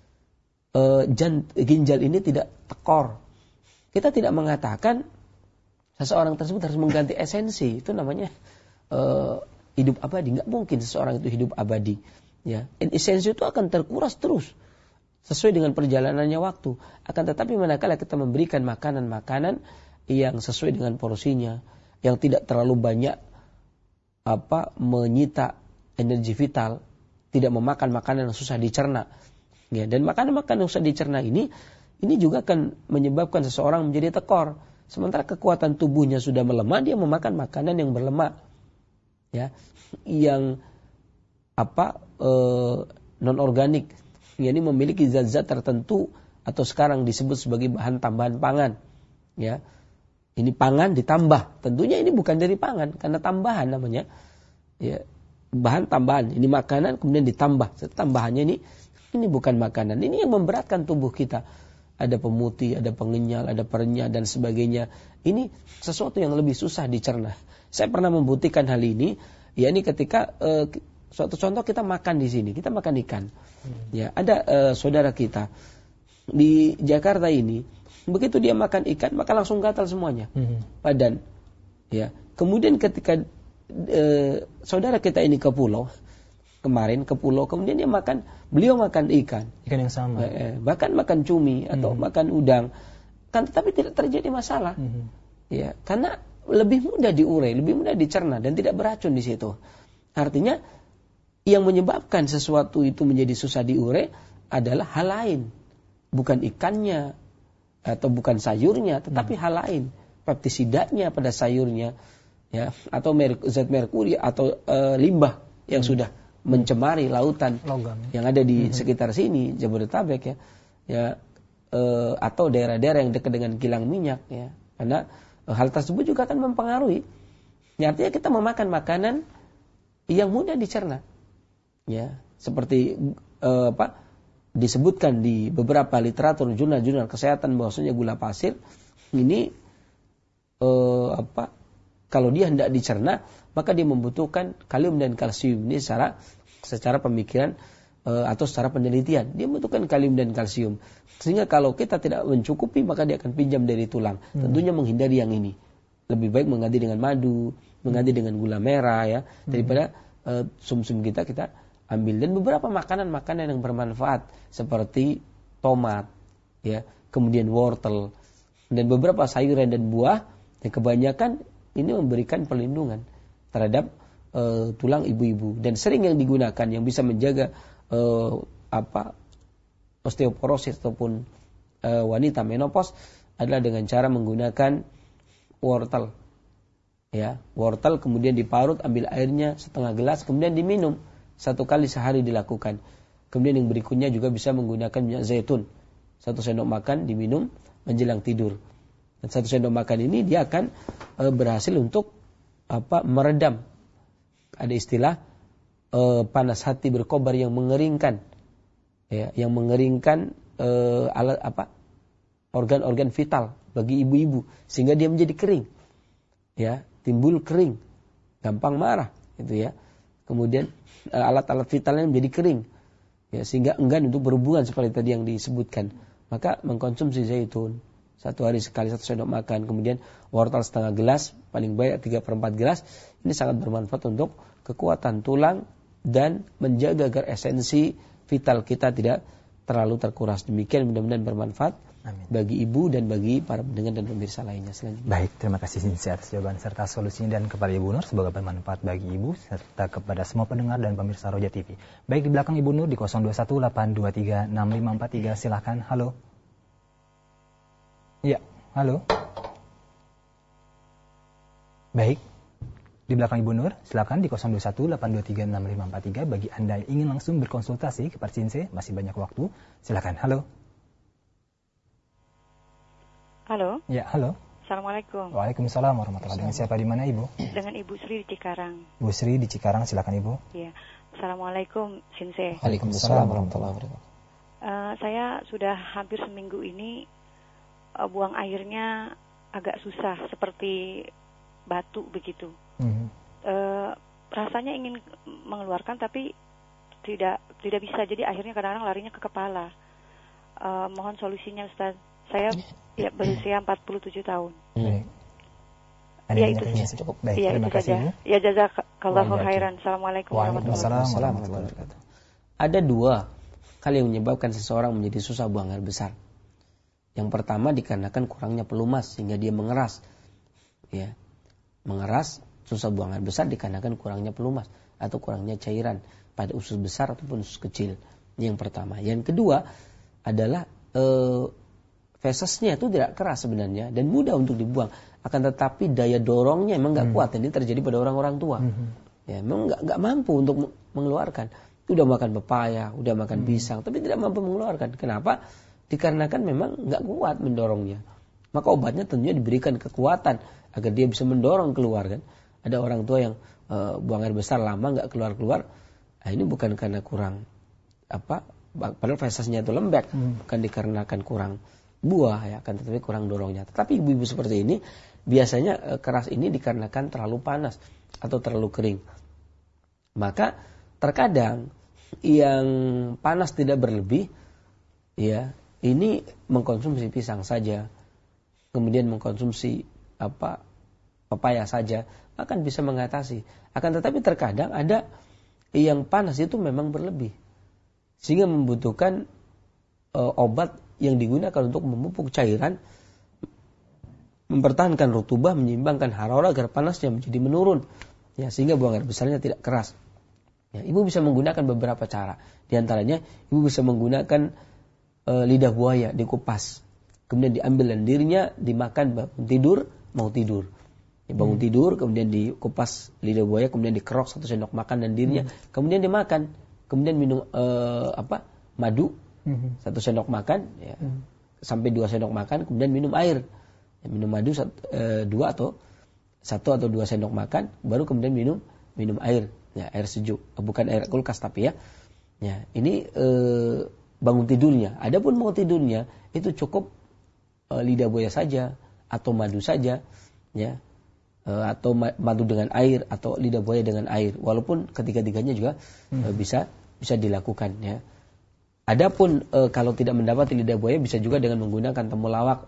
eh, jant, ginjal ini tidak tekor. Kita tidak mengatakan seseorang tersebut harus mengganti esensi. Itu namanya eh, hidup abadi. Nggak mungkin seseorang itu hidup abadi. Ya, esensi itu akan terkuras terus sesuai dengan perjalanannya waktu. Akan tetapi manakala kita memberikan makanan-makanan yang sesuai dengan porsinya, yang tidak terlalu banyak apa menyita energi vital, tidak memakan makanan yang susah dicerna. Ya, dan makanan-makanan yang susah dicerna ini ini juga akan menyebabkan seseorang menjadi tekor. Sementara kekuatan tubuhnya sudah melemah, dia memakan makanan yang berlemak. Ya, yang apa e, non organik, yakni memiliki zat-zat tertentu atau sekarang disebut sebagai bahan tambahan pangan. Ya, ini pangan ditambah, tentunya ini bukan dari pangan karena tambahan namanya. Ya, bahan tambahan, ini makanan kemudian ditambah. Tambahannya ini ini bukan makanan, ini yang memberatkan tubuh kita. Ada pemutih, ada pengenyal, ada perenyah dan sebagainya. Ini sesuatu yang lebih susah dicerna. Saya pernah membuktikan hal ini, yakni ketika uh, suatu contoh kita makan di sini, kita makan ikan. Hmm. Ya, ada uh, saudara kita di Jakarta ini, begitu dia makan ikan maka langsung gatal semuanya hmm. badan. Ya, kemudian ketika e, saudara kita ini ke pulau kemarin ke pulau, kemudian dia makan, beliau makan ikan, ikan yang sama, eh, bahkan makan cumi atau hmm. makan udang, kan tetapi tidak terjadi masalah, hmm. ya, karena lebih mudah diurai, lebih mudah dicerna dan tidak beracun di situ. Artinya yang menyebabkan sesuatu itu menjadi susah diurai adalah hal lain, bukan ikannya atau bukan sayurnya, tetapi hmm. hal lain, peptisidanya pada sayurnya, ya, atau mer- zat merkuri atau e, limbah yang hmm. sudah mencemari lautan logam yang ada di mm-hmm. sekitar sini, Jabodetabek ya, ya e, atau daerah-daerah yang dekat dengan kilang minyak ya, karena e, hal tersebut juga akan mempengaruhi. Ya, artinya kita memakan makanan yang mudah dicerna, ya, seperti e, apa disebutkan di beberapa literatur jurnal-jurnal kesehatan bahwasanya gula pasir ini e, apa kalau dia hendak dicerna maka dia membutuhkan kalium dan kalsium. Ini secara secara pemikiran e, atau secara penelitian dia membutuhkan kalium dan kalsium, sehingga kalau kita tidak mencukupi maka dia akan pinjam dari tulang. hmm. Tentunya menghindari yang ini, lebih baik mengganti dengan madu, mengganti dengan gula merah ya, daripada e, sumsum kita kita ambil. Dan beberapa makanan-makanan yang bermanfaat seperti tomat ya, kemudian wortel dan beberapa sayuran dan buah yang kebanyakan ini memberikan perlindungan terhadap uh, tulang ibu-ibu, dan sering yang digunakan yang bisa menjaga uh, apa osteoporosis ataupun uh, wanita menopause adalah dengan cara menggunakan wortel. Ya, wortel kemudian diparut, ambil airnya setengah gelas, kemudian diminum satu kali sehari dilakukan. Kemudian yang berikutnya juga bisa menggunakan minyak zaitun, satu sendok makan diminum menjelang tidur. Dan satu sendok makan ini dia akan uh, berhasil untuk apa meredam, ada istilah e, panas hati berkobar yang mengeringkan ya, yang mengeringkan e, alat apa organ-organ vital bagi ibu-ibu sehingga dia menjadi kering ya, timbul kering, gampang marah gitu ya, kemudian e, alat-alat vitalnya menjadi kering ya, sehingga enggan untuk berhubungan seperti tadi yang disebutkan. Maka mengkonsumsi zaitun satu hari sekali satu sendok makan, kemudian wortel setengah gelas, paling banyak tiga per empat gelas, ini sangat bermanfaat untuk kekuatan tulang dan menjaga agar esensi vital kita tidak terlalu terkuras. Demikian mudah-mudahan bermanfaat. Amin. Bagi ibu dan bagi para pendengar dan pemirsa lainnya selanjutnya. Baik, terima kasih Sinsi atas jawaban serta solusinya, dan kepada Ibu Nur semoga bermanfaat bagi ibu serta kepada semua pendengar dan pemirsa Roja T V. Baik, di belakang Ibu Nur di nol dua satu delapan dua tiga enam lima empat tiga, silakan. Halo. Ya, halo. Baik, di belakang Ibu Nur, silakan di nol dua satu delapan dua tiga enam lima empat tiga. Bagi Anda yang ingin langsung berkonsultasi kepada Sinse, masih banyak waktu, silakan. Halo. Halo. Ya, halo. Assalamualaikum. Waalaikumsalam warahmatullahi wabarakatuh. Dengan siapa di mana, Ibu? Dengan Ibu Sri di Cikarang. Bu Sri di Cikarang, silakan Ibu. Iya. Assalamualaikum, Sinse. Waalaikumsalam warahmatullahi wabarakatuh. Uh, saya sudah hampir seminggu ini uh, buang airnya agak susah, seperti batu begitu. Mm-hmm. Uh, rasanya ingin mengeluarkan tapi tidak tidak bisa. Jadi akhirnya kadang-kadang larinya ke kepala. Uh, mohon solusinya, Ustaz. Saya ya berusia empat puluh tujuh tahun. Baik. Ya itu cukup. Baik, ya, terima itu kasih. saja. Ya jazakallahu khairan. Assalamualaikum warahmatullahi wabarakatuh. Ada dua hal yang menyebabkan seseorang menjadi susah buang air besar. Yang pertama dikarenakan kurangnya pelumas sehingga dia mengeras. Ya. Mengeras, susah buang air besar dikarenakan kurangnya pelumas atau kurangnya cairan pada usus besar ataupun usus kecil. Ini yang pertama. Yang kedua adalah eh, fesesnya itu tidak keras sebenarnya dan mudah untuk dibuang, akan tetapi daya dorongnya memang nggak hmm. kuat. Ini terjadi pada orang-orang tua. Hmm. Ya, memang nggak nggak mampu untuk mengeluarkan. Udah makan pepaya, udah makan hmm. pisang, tapi tidak mampu mengeluarkan. Kenapa? Dikarenakan memang nggak kuat mendorongnya. Maka obatnya tentunya diberikan kekuatan agar dia bisa mendorong keluar kan. Ada orang tua yang uh, buang air besar lama nggak keluar-keluar. Nah, ini bukan karena kurang apa, padahal fesesnya itu lembek, hmm. bukan dikarenakan kurang buah ya, kan, tetapi kurang dorongnya. Tetapi ibu-ibu seperti ini biasanya uh, keras ini dikarenakan terlalu panas atau terlalu kering. Maka terkadang yang panas tidak berlebih, ya, ini mengkonsumsi pisang saja kemudian mengkonsumsi apa pepaya saja, akan bisa mengatasi. Akan tetapi terkadang ada yang panas itu memang berlebih, sehingga membutuhkan e, obat yang digunakan untuk memupuk cairan, mempertahankan rutubah, menyeimbangkan hararah agar panasnya menjadi menurun, ya, sehingga buang air besarnya tidak keras. Ya, ibu bisa menggunakan beberapa cara. Di antaranya, ibu bisa menggunakan e, lidah buaya dikupas, kemudian diambil lendirnya, dimakan bangun tidur, mau tidur. Ya, bangun hmm. tidur, kemudian dikupas lidah buaya, kemudian dikerok satu sendok makan lendirnya, hmm. kemudian dimakan, kemudian minum e, apa madu, hmm. satu sendok makan, ya, hmm. sampai dua sendok makan, kemudian minum air, ya, minum madu satu, e, dua atau satu atau dua sendok makan, baru kemudian minum minum air. Ya, air sejuk, bukan air kulkas tapi ya. Ya, ini e, bangun tidurnya. Adapun mau tidurnya itu cukup e, lidah buaya saja atau madu saja, ya, e, atau madu dengan air atau lidah buaya dengan air. Walaupun ketiga-tiganya juga hmm. e, bisa bisa dilakukan, ya. Adapun e, kalau tidak mendapati lidah buaya, bisa juga dengan menggunakan temulawak.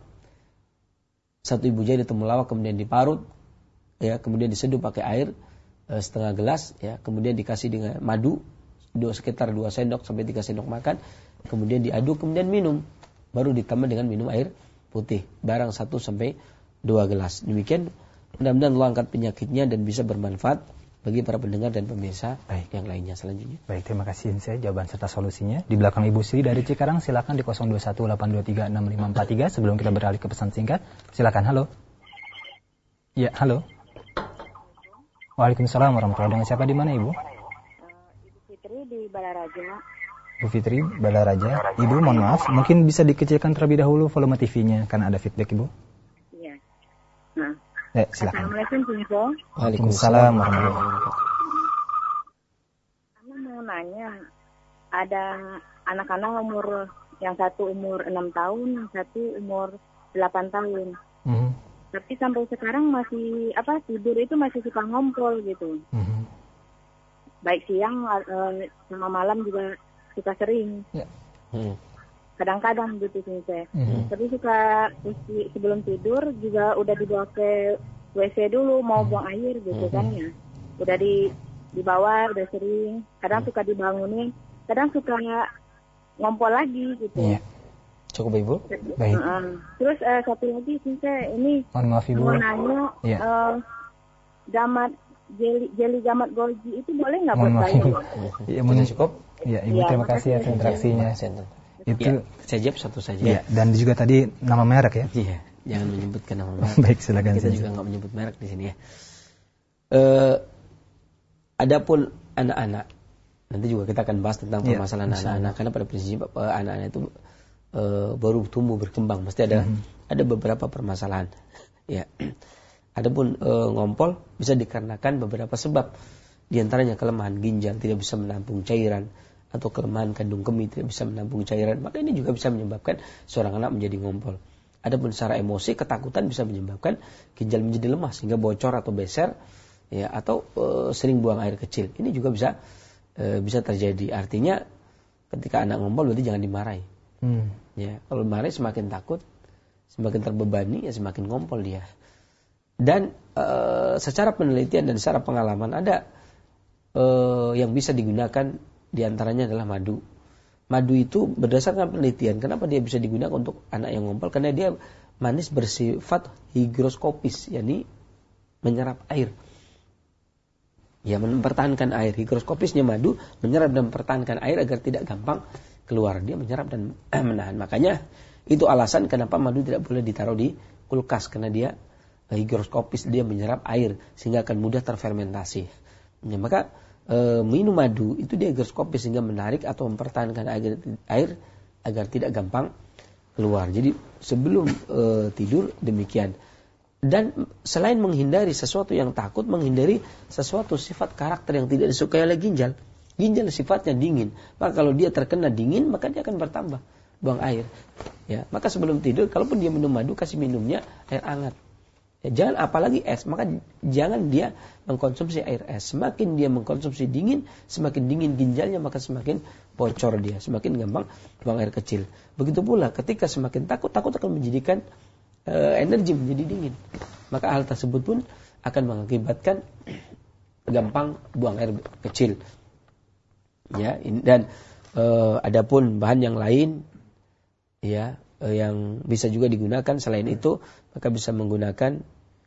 Satu ibu jari temulawak kemudian diparut, ya, kemudian diseduh pakai air setengah gelas, ya, kemudian dikasih dengan madu dua, sekitar dua sendok sampai tiga sendok makan, kemudian diaduk, kemudian minum, baru ditambah dengan minum air putih barang satu sampai dua gelas. Demikian, mudah-mudahan Allah angkat penyakitnya dan bisa bermanfaat bagi para pendengar dan pemirsa. Baik. Yang lainnya selanjutnya. Baik, terima kasih saya jawaban serta solusinya. Di belakang Ibu Sri dari Cikarang, silakan di nol dua satu delapan dua tiga enam lima empat tiga. Sebelum kita beralih ke pesan singkat, silakan. Halo. Ya, halo. Waalaikumsalam warahmatullahi wabarakatuh. Dengan siapa di mana, Ibu? Uh, Ibu Fitri di Balaraja. Ibu Fitri, Balaraja. Ibu, mohon maaf, mungkin bisa dikecilkan terlebih dahulu volume T V-nya karena ada feedback, Ibu. Iya. Nah. Eh, silakan. Assalamualaikum, Ibu. Waalaikumsalam warahmatullahi wabarakatuh. Aku mau nanya, ada anak-anak umur yang satu umur enam tahun, yang satu umur delapan tahun. Mm-hmm. Tapi sampai sekarang masih apa tidur itu masih suka ngompol gitu. Mm-hmm. Baik siang uh, sama malam juga suka sering. Yeah. Mm. Kadang-kadang gitu sih saya. Mm-hmm. Tapi suka sebelum tidur juga udah dibawa ke W C dulu mau mm-hmm. buang air gitu mm-hmm. kan ya. Udah di dibawa udah sering. Kadang mm-hmm. suka dibangunin, kadang suka ngompol lagi gitu. Yeah. Cukup Ibu. Baik. Uh, terus uh, satu lagi sih saya ini mohon maaf Ibu. Mau nanya ya. uh, gamat jeli jeli gamat Golgi itu boleh nggak buat saya? Iya, mungkin cukup. Ya, Ibu ya, terima kasih atas interaksinya. Ya, itu saya jawab satu saja. Ya, dan juga tadi nama merek ya. Iya, jangan menyebutkan nama merek. Baik, silakan. Kita saja. Juga nggak menyebut merek di sini ya. Uh, adapun anak-anak, nanti juga kita akan bahas tentang permasalahan ya, anak-anak karena pada prinsipnya uh, anak-anak itu Uh, baru tumbuh berkembang, mesti ada mm-hmm. ada beberapa permasalahan. Ya, adapun uh, ngompol bisa dikarenakan beberapa sebab, di antaranya kelemahan ginjal tidak bisa menampung cairan atau kelemahan kandung kemih tidak bisa menampung cairan, maka ini juga bisa menyebabkan seorang anak menjadi ngompol. Adapun secara emosi, ketakutan bisa menyebabkan ginjal menjadi lemah sehingga bocor atau beser, ya, atau uh, sering buang air kecil. Ini juga bisa uh, bisa terjadi. Artinya ketika anak ngompol berarti jangan dimarahi. Hmm. Ya, kalau marah semakin takut, semakin terbebani, ya semakin ngompol dia. Dan e, secara penelitian dan secara pengalaman ada e, yang bisa digunakan, diantaranya adalah madu. Madu itu berdasarkan penelitian, kenapa dia bisa digunakan untuk anak yang ngompol? Karena dia manis bersifat higroskopis, yakni menyerap air. Ya, mempertahankan air. Higroskopisnya madu menyerap dan mempertahankan air agar tidak gampang keluar. Dia menyerap dan eh, menahan. Makanya itu alasan kenapa madu tidak boleh ditaruh di kulkas, karena dia eh, higroskopis, dia menyerap air sehingga akan mudah terfermentasi. Ya, maka eh, minum madu itu dia higroskopis sehingga menarik atau mempertahankan air, air agar tidak gampang keluar. Jadi sebelum eh, tidur demikian. Dan selain menghindari sesuatu yang takut, menghindari sesuatu sifat karakter yang tidak disukai oleh ginjal. Ginjal sifatnya dingin, maka kalau dia terkena dingin, maka dia akan bertambah buang air. Ya, maka sebelum tidur, kalaupun dia minum madu, kasih minumnya air hangat. Ya, jangan apalagi es, maka jangan dia mengkonsumsi air es. Semakin dia mengkonsumsi dingin, semakin dingin ginjalnya, maka semakin bocor dia, semakin gampang buang air kecil. Begitu pula ketika semakin takut, takut akan menjadikan e, energi menjadi dingin. Maka hal tersebut pun akan mengakibatkan gampang buang air kecil. Ya, dan e, adapun bahan yang lain ya e, yang bisa juga digunakan selain itu, maka bisa menggunakan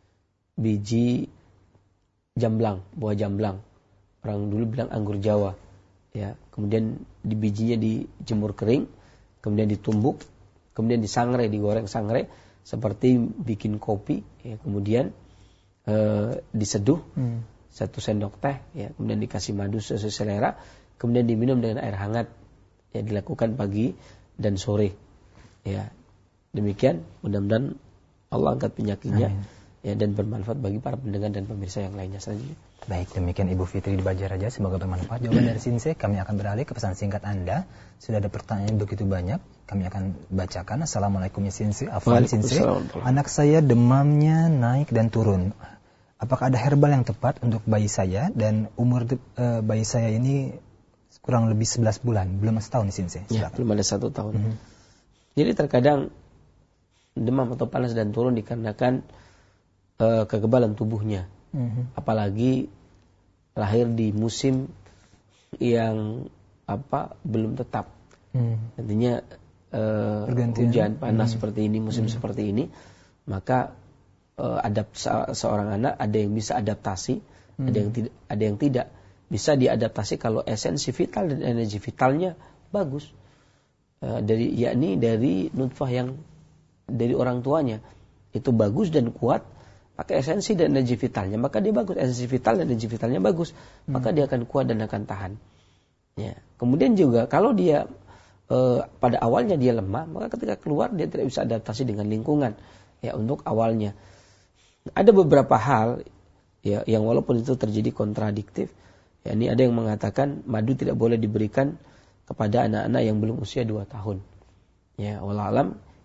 biji jamblang, buah jamblang. Orang dulu bilang anggur Jawa. Ya, kemudian di bijinya dijemur kering, kemudian ditumbuk, kemudian disangrai, digoreng sangrai seperti bikin kopi, ya, kemudian e, diseduh hmm. satu sendok teh, ya, kemudian dikasih madu sesuai selera, kemudian diminum dengan air hangat, ya, dilakukan pagi dan sore, ya. Demikian, mudah-mudahan Allah angkat penyakitnya. Amin. Ya, dan bermanfaat bagi para pendengar dan pemirsa yang lainnya selanjutnya. Baik, demikian Ibu Fitri di Bajaraja, semoga bermanfaat jawaban dari Sinse. Kami akan beralih ke pesan singkat Anda. Sudah ada pertanyaan begitu banyak, kami akan bacakan. Assalamualaikum ya Sinse. Afwan Sinse. Anak saya demamnya naik dan turun. Apakah ada herbal yang tepat untuk bayi saya, dan umur uh, bayi saya ini kurang lebih sebelas bulan, belum setahun Sinse. Ya, belum ada satu tahun. Mm-hmm. Jadi terkadang demam atau panas dan turun dikarenakan uh, kekebalan tubuhnya. Mm-hmm. Apalagi lahir di musim yang apa belum tetap. Mm. Nantinya uh, hujan panas mm. seperti ini, musim mm. seperti ini, maka uh, adapt seorang anak ada yang bisa adaptasi, mm. ada yang tidak, ada yang tidak bisa diadaptasi kalau esensi vital dan energi vitalnya bagus. Uh, dari yakni dari nutfah yang dari orang tuanya itu bagus dan kuat, pakai esensi dan energi vitalnya, maka dia bagus. Esensi vital dan energi vitalnya bagus, hmm. maka dia akan kuat dan akan tahan. Ya. Kemudian juga kalau dia e, pada awalnya dia lemah, maka ketika keluar dia tidak bisa adaptasi dengan lingkungan. Ya, untuk awalnya ada beberapa hal ya yang walaupun itu terjadi kontradiktif. Ya, ini ada yang mengatakan madu tidak boleh diberikan kepada anak-anak yang belum usia dua tahun. Ya, wallahu alam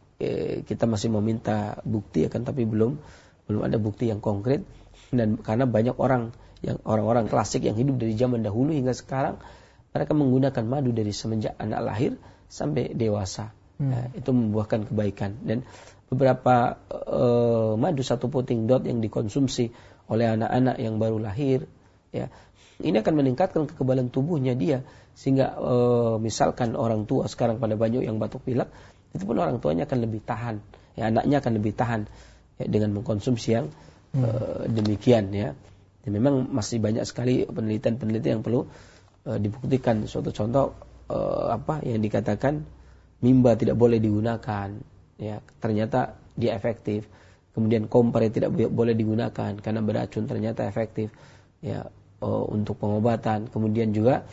e, kita masih meminta bukti, akan tapi belum belum ada bukti yang konkret, dan karena banyak orang yang orang-orang klasik yang hidup dari zaman dahulu hingga sekarang, mereka menggunakan madu dari semenjak anak lahir sampai dewasa. Hmm. Nah, itu membuahkan kebaikan. Dan beberapa uh, madu satu puting dot yang dikonsumsi oleh anak-anak yang baru lahir, ya, ini akan meningkatkan kekebalan tubuhnya dia, sehingga uh, misalkan orang tua sekarang pada banyak yang batuk pilek, itu pun orang tuanya akan lebih tahan, ya, anaknya akan lebih tahan. Ya, dengan mengkonsumsi yang hmm. uh, demikian, ya. Dan memang masih banyak sekali penelitian-penelitian yang perlu uh, dibuktikan. Suatu contoh uh, apa yang dikatakan mimba tidak boleh digunakan, ya, ternyata dia efektif. Kemudian kompre tidak boleh digunakan karena beracun, ternyata efektif, ya, uh, untuk pengobatan. Kemudian juga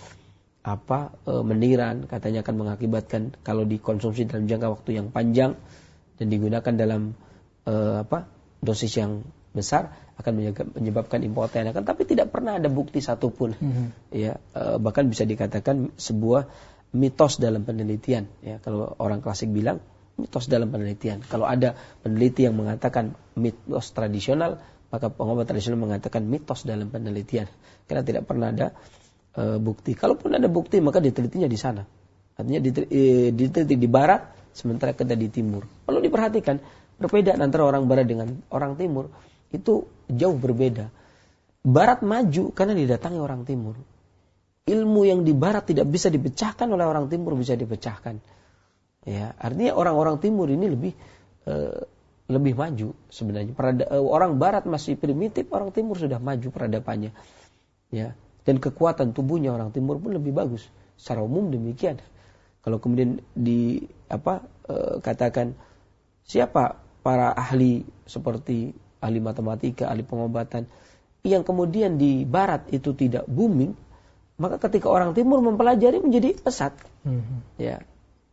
apa uh, meniran katanya akan mengakibatkan kalau dikonsumsi dalam jangka waktu yang panjang dan digunakan dalam Uh, apa dosis yang besar akan menyebabkan impoten. Akan tapi tidak pernah ada bukti satupun, mm-hmm. ya, uh, bahkan bisa dikatakan sebuah mitos dalam penelitian. Ya, kalau orang klasik bilang mitos dalam penelitian. Kalau ada peneliti yang mengatakan mitos tradisional, maka pengobat tradisional mengatakan mitos dalam penelitian. Karena tidak pernah ada uh, bukti. Kalaupun ada bukti, maka ditelitinya di sana. Artinya diteliti di barat, sementara kita di timur. Perlu diperhatikan. Perbedaan antara orang barat dengan orang timur itu jauh berbeda. Barat maju karena didatangi orang timur. Ilmu yang di barat tidak bisa dipecahkan oleh orang timur bisa dipecahkan. Ya, artinya orang-orang timur ini lebih uh, lebih maju sebenarnya. Perada, uh, orang barat masih primitif, orang timur sudah maju peradabannya. Ya, dan kekuatan tubuhnya orang timur pun lebih bagus. Secara umum demikian. Kalau kemudian di apa uh, katakan siapa para ahli seperti ahli matematika, ahli pengobatan yang kemudian di barat itu tidak booming, maka ketika orang timur mempelajari menjadi pesat. Mm-hmm. Ya.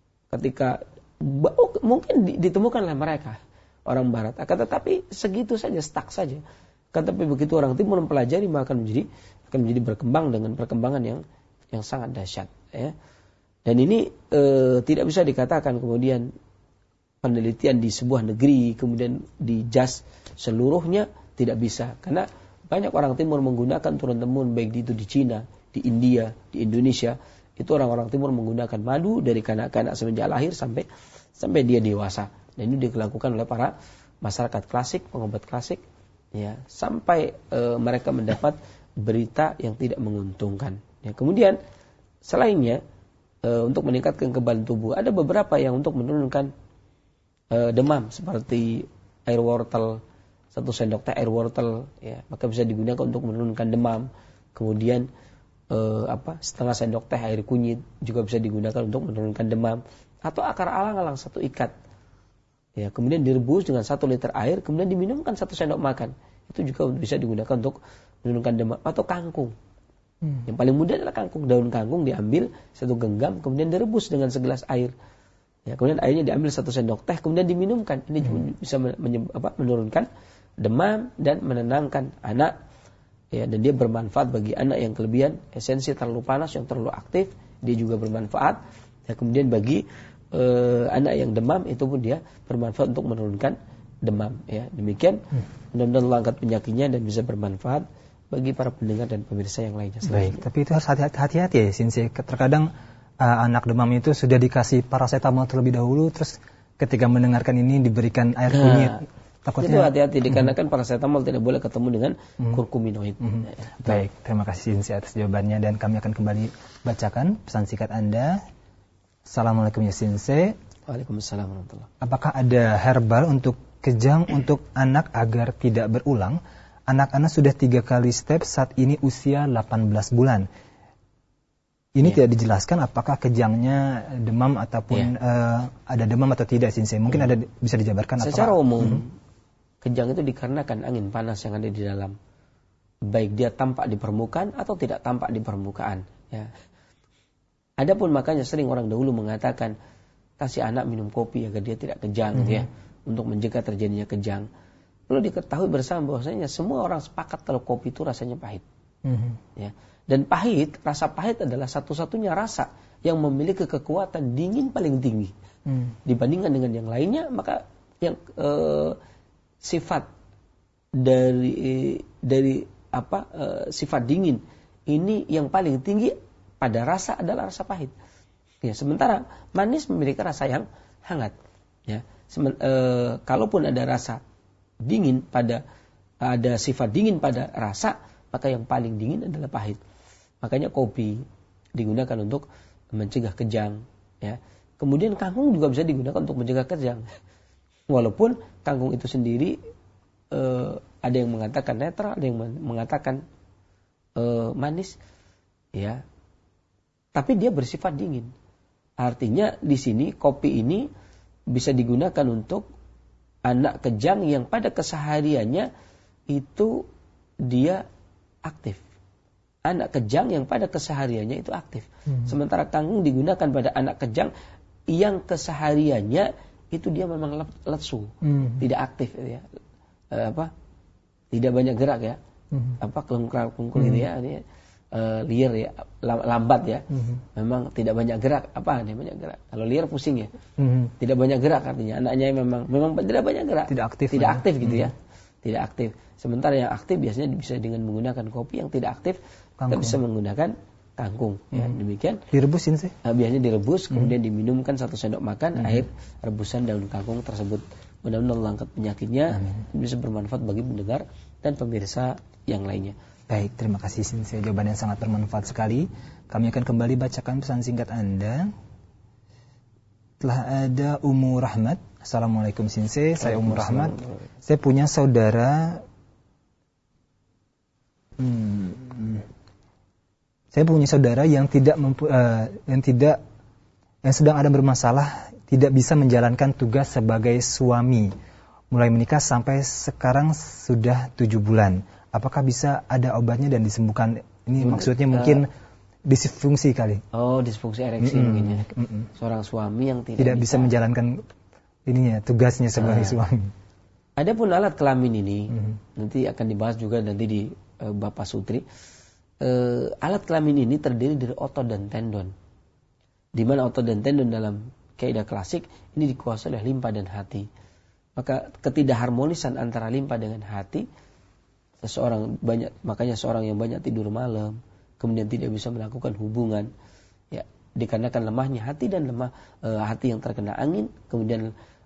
Ketika oh, mungkin ditemukan oleh mereka orang barat, akan tetapi segitu saja, stuck saja. Akan tetapi begitu orang timur mempelajari maka akan menjadi akan menjadi berkembang dengan perkembangan yang yang sangat dahsyat, ya. Dan ini e, tidak bisa dikatakan kemudian penelitian di sebuah negeri kemudian dijudge seluruhnya, tidak bisa, karena banyak orang timur menggunakan turun-temurun, baik itu di Cina, di India, di Indonesia, itu orang-orang timur menggunakan madu dari kanak-kanak semenjak lahir sampai sampai dia dewasa, dan ini dilakukan oleh para masyarakat klasik, pengobat klasik, ya, sampai e, mereka mendapat berita yang tidak menguntungkan. Ya, kemudian selainnya e, untuk meningkatkan kekebalan tubuh ada beberapa yang untuk menurunkan e, demam seperti air wortel, satu sendok teh air wortel, ya, maka bisa digunakan untuk menurunkan demam. Kemudian e, apa setengah sendok teh air kunyit juga bisa digunakan untuk menurunkan demam. Atau akar alang-alang satu ikat, ya, kemudian direbus dengan satu liter air, kemudian diminumkan satu sendok makan. Itu juga bisa digunakan untuk menurunkan demam. Atau kangkung. Hmm. Yang paling mudah adalah kangkung. Daun kangkung diambil satu genggam, kemudian direbus dengan segelas air. Ya, kemudian airnya diambil satu sendok teh, kemudian diminumkan. Ini juga hmm. bisa menye- apa, menurunkan demam dan menenangkan anak. Ya, dan dia bermanfaat bagi anak yang kelebihan esensi terlalu panas, yang terlalu aktif. Dia juga bermanfaat. Ya, kemudian bagi Uh, anak yang demam itu pun dia bermanfaat untuk menurunkan demam, ya. Demikian hmm. mudah-mudahan Allah angkat penyakitnya dan bisa bermanfaat bagi para pendengar dan pemirsa yang lainnya. Baik, tapi itu harus hati-hati ya, Sinse. Terkadang uh, anak demam itu sudah dikasih paracetamol terlebih dahulu, terus ketika mendengarkan ini diberikan air nah, kunyit. Takutnya itu hati-hati dikarenakan hmm. paracetamol tidak boleh ketemu dengan hmm. kurkuminoid. Hmm. Baik, terima kasih Sinse atas jawabannya, dan kami akan kembali bacakan pesan singkat Anda. Assalamualaikum ya Sinse. Waalaikumsalam warahmatullahi. Apakah ada herbal untuk kejang untuk anak agar tidak berulang? Anak-anak sudah tiga kali step, saat ini usia delapan belas bulan. Ini ya. Tidak dijelaskan apakah kejangnya demam ataupun ya. uh, ada demam atau tidak Sinse. Mungkin ya. Ada bisa dijabarkan. Secara apakah, umum, hmm. kejang itu dikarenakan angin panas yang ada di dalam. Baik dia tampak di permukaan atau tidak tampak di permukaan. Ya. Adapun makanya sering orang dahulu mengatakan kasih anak minum kopi agar dia tidak kejang, mm-hmm. ya, untuk mencegah terjadinya kejang. Perlu diketahui bersama bahwasanya semua orang sepakat kalau kopi itu rasanya pahit, mm-hmm. ya. Dan pahit, rasa pahit adalah satu-satunya rasa yang memiliki kekuatan dingin paling tinggi mm. dibandingkan dengan yang lainnya. Maka yang eh, sifat dari dari apa eh, sifat dingin ini yang paling tinggi pada rasa adalah rasa pahit. Ya, sementara manis memiliki rasa yang hangat. Ya, Semen, e, kalaupun ada rasa dingin pada ada sifat dingin pada rasa, maka yang paling dingin adalah pahit. Makanya kopi digunakan untuk mencegah kejang. Ya, kemudian kangkung juga bisa digunakan untuk mencegah kejang. Walaupun kangkung itu sendiri e, ada yang mengatakan netral, ada yang mengatakan e, manis. Ya. Tapi dia bersifat dingin. Artinya di sini kopi ini bisa digunakan untuk anak kejang yang pada kesehariannya itu dia aktif. Anak kejang yang pada kesehariannya itu aktif. Hmm. Sementara kangkung digunakan pada anak kejang yang kesehariannya itu dia memang lesu, hmm. tidak aktif, ya. E, apa? Tidak banyak gerak, ya. Hmm. Apa kelengkung-kelengkung hmm. gitu ya. Dia, Uh, liar ya, lambat ya, mm-hmm. memang tidak banyak gerak. Apa nih banyak gerak? Kalau liar pusing ya, mm-hmm. tidak banyak gerak artinya anaknya memang memang tidak banyak gerak, tidak aktif, tidak ya? aktif gitu mm-hmm. ya, tidak aktif. Sementara yang aktif biasanya bisa dengan menggunakan kopi, yang tidak aktif kita bisa menggunakan kangkung. Mm-hmm. Ya, demikian. Direbusin sih? Uh, biasanya direbus, mm-hmm. kemudian diminumkan satu sendok makan mm-hmm. air rebusan daun kangkung tersebut. Mudah-mudahan Allah angkat penyakitnya, Amin. Bisa bermanfaat bagi pendengar dan pemirsa yang lainnya. Baik, terima kasih Sinse, jawaban yang sangat bermanfaat sekali. Kami akan kembali bacakan pesan singkat Anda. Telah ada Ummu Rahmat. Assalamualaikum Sinse, saya Ummu Rahmat. Saya punya saudara hmm, Saya punya saudara yang tidak mempu, uh, yang tidak yang sedang ada bermasalah, tidak bisa menjalankan tugas sebagai suami. Mulai menikah sampai sekarang sudah tujuh bulan. Apakah bisa ada obatnya dan disembuhkan? Ini hmm, maksudnya mungkin uh, disfungsi kali. Oh, disfungsi ereksi mm-mm, mungkin ya. Mm-mm. Seorang suami yang tidak, tidak bisa, bisa menjalankan ininya, tugasnya sebagai uh, suami. Adapun alat kelamin ini mm-hmm. nanti akan dibahas juga nanti di uh, Bapak Sutri. Uh, alat kelamin ini terdiri dari otot dan tendon. Di mana otot dan tendon dalam kaidah klasik ini dikuasai oleh limpa dan hati. Maka ketidakharmonisan antara limpa dengan hati, seseorang banyak, makanya seorang yang banyak tidur malam, kemudian tidak bisa melakukan hubungan, ya, dikarenakan lemahnya hati dan lemah e, hati yang terkena angin, kemudian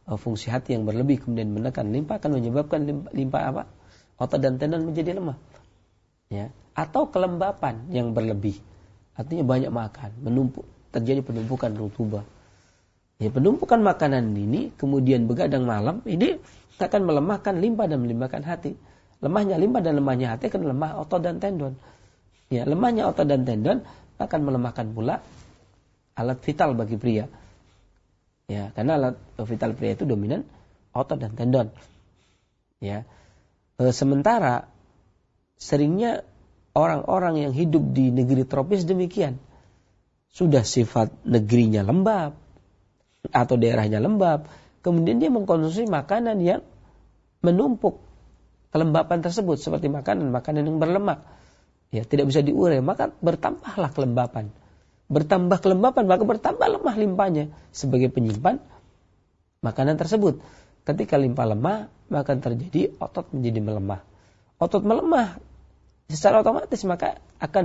uh, fungsi hati yang berlebih kemudian menekan limpa akan menyebabkan limpa, limpa apa? Otot dan tendon menjadi lemah. Ya, atau kelembapan yang berlebih. Artinya banyak makan, menumpuk, terjadi penumpukan rutubah. Ya, penumpukan makanan ini kemudian begadang malam ini akan melemahkan limpa dan melemahkan hati. Lemahnya limpa dan lemahnya hati akan lemah otot dan tendon. Ya, lemahnya otot dan tendon akan melemahkan pula alat vital bagi pria. Ya, karena alat vital pria itu dominan otot dan tendon. Ya. E, sementara seringnya orang-orang yang hidup di negeri tropis demikian. Sudah sifat negerinya lembab atau daerahnya lembab, kemudian dia mengkonsumsi makanan yang menumpuk kelembapan tersebut seperti makanan-makanan yang berlemak. Ya, tidak bisa diurai, maka bertambahlah kelembapan. Bertambah kelembapan, maka bertambah lemah limpanya sebagai penyimpan makanan tersebut. Ketika limpa lemah, maka terjadi otot menjadi melemah. Otot melemah secara otomatis maka akan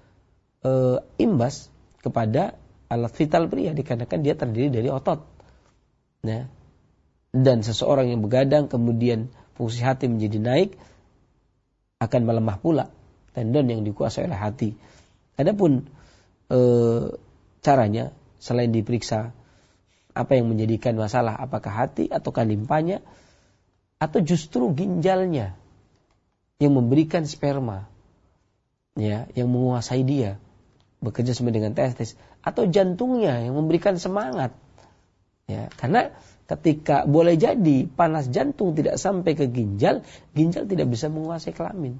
berimbas kepada alat vital pria dikarenakan dia terdiri dari otot. Nah, dan seseorang yang begadang kemudian fungsi hati menjadi naik akan melemah pula tendon yang dikuasai oleh hati. Adapun e, caranya selain diperiksa apa yang menjadikan masalah, apakah hati ataukah limpanya atau justru ginjalnya yang memberikan sperma, ya, yang menguasai dia, bekerja sama dengan testis, atau jantungnya yang memberikan semangat, ya, karena ketika boleh jadi panas jantung tidak sampai ke ginjal, ginjal tidak bisa menguasai kelamin,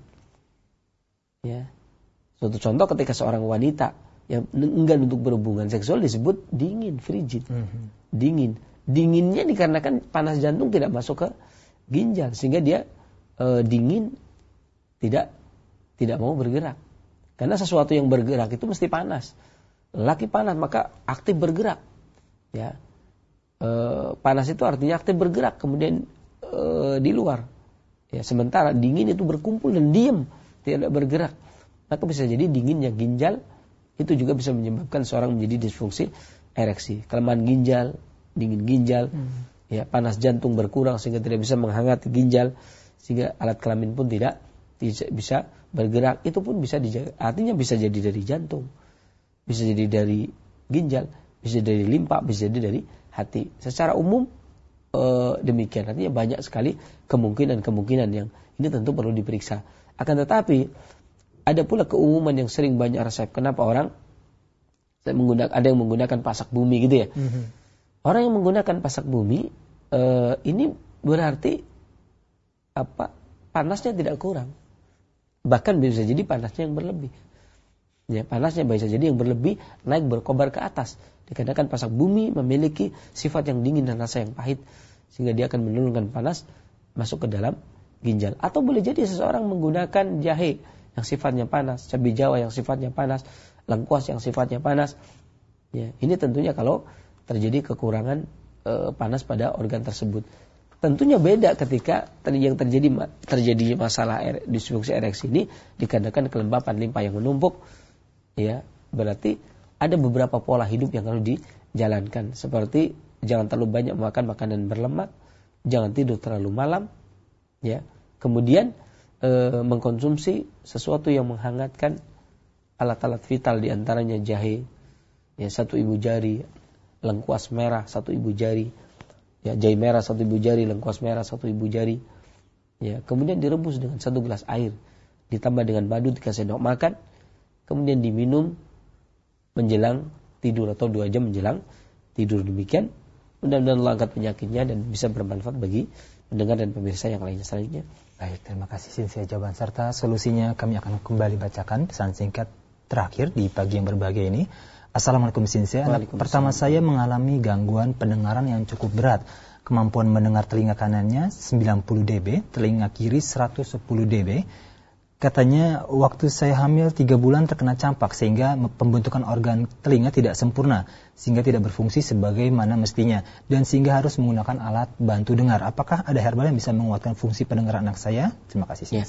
ya. Suatu contoh ketika seorang wanita yang enggan untuk berhubungan seksual disebut dingin, frigid, mm-hmm. dingin, dinginnya dikarenakan panas jantung tidak masuk ke ginjal sehingga dia e, dingin, tidak tidak mau bergerak. Karena sesuatu yang bergerak itu mesti panas. Laki panas maka aktif bergerak. Ya, e, panas itu artinya aktif bergerak, kemudian e, di luar. Ya, sementara dingin itu berkumpul dan diam, tidak bergerak. Maka bisa jadi dinginnya ginjal itu juga bisa menyebabkan seorang menjadi disfungsi ereksi, kelemahan ginjal, dingin ginjal, hmm. ya, panas jantung berkurang sehingga tidak bisa menghangati ginjal, sehingga alat kelamin pun tidak bisa bergerak. Itu pun bisa dijaga. Artinya bisa jadi dari jantung, bisa jadi dari ginjal, bisa dari limpa, bisa jadi dari hati. Secara umum e, demikian. Artinya banyak sekali kemungkinan-kemungkinan yang ini tentu perlu diperiksa. Akan tetapi ada pula keumuman yang sering banyak resep. Kenapa orang menggunakan, ada yang menggunakan pasak bumi gitu ya? Mm-hmm. Orang yang menggunakan pasak bumi e, ini berarti apa? Panasnya tidak kurang. Bahkan bisa jadi panasnya yang berlebih. Ya, panasnya bisa jadi yang berlebih, naik berkobar ke atas. Dikarenakan pasak bumi memiliki sifat yang dingin dan rasa yang pahit, sehingga dia akan menurunkan panas masuk ke dalam ginjal. Atau boleh jadi seseorang menggunakan jahe yang sifatnya panas, cabai jawa yang sifatnya panas, lengkuas yang sifatnya panas. Ya, ini tentunya kalau terjadi kekurangan e, panas pada organ tersebut. Tentunya beda ketika yang terjadi terjadi masalah er, disfungsi ereksi ini dikarenakan kelembapan limpa yang menumpuk. Ya, berarti ada beberapa pola hidup yang harus dijalankan, seperti jangan terlalu banyak makan makanan berlemak, jangan tidur terlalu malam, ya. Kemudian e, mengkonsumsi sesuatu yang menghangatkan alat-alat vital, diantaranya jahe, ya, satu ibu jari, lengkuas merah satu ibu jari, ya, jahe merah satu ibu jari, lengkuas merah satu ibu jari, ya. Kemudian direbus dengan satu gelas air, ditambah dengan madu tiga sendok makan, kemudian diminum menjelang tidur atau dua jam menjelang tidur. Demikian mudah-mudahan Allah angkat penyakitnya dan bisa bermanfaat bagi pendengar dan pemirsa yang lainnya selanjutnya. Baik, terima kasih Sinsia jawaban serta solusinya. Kami akan kembali bacakan pesan singkat terakhir di pagi yang berbahagia ini. Assalamualaikum Sinsia. Anak pertama saya mengalami gangguan pendengaran yang cukup berat. Kemampuan mendengar telinga kanannya sembilan puluh decibel, telinga kiri seratus sepuluh decibel. Katanya waktu saya hamil tiga bulan terkena campak sehingga pembentukan organ telinga tidak sempurna, sehingga tidak berfungsi sebagaimana mestinya, dan sehingga harus menggunakan alat bantu dengar. Apakah ada herbal yang bisa menguatkan fungsi pendengaran anak saya? Terima kasih. Ya.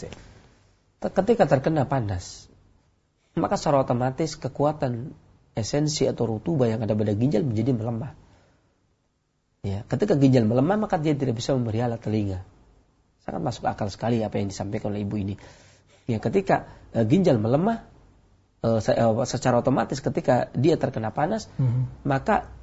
Ketika terkena panas, maka secara otomatis kekuatan esensi atau rutubah yang ada pada ginjal menjadi melemah. Ya, ketika ginjal melemah maka dia tidak bisa memberi alat telinga. Sangat masuk akal sekali apa yang disampaikan oleh ibu ini. Ya, ketika uh, ginjal melemah, uh, secara otomatis ketika dia terkena panas, mm-hmm. maka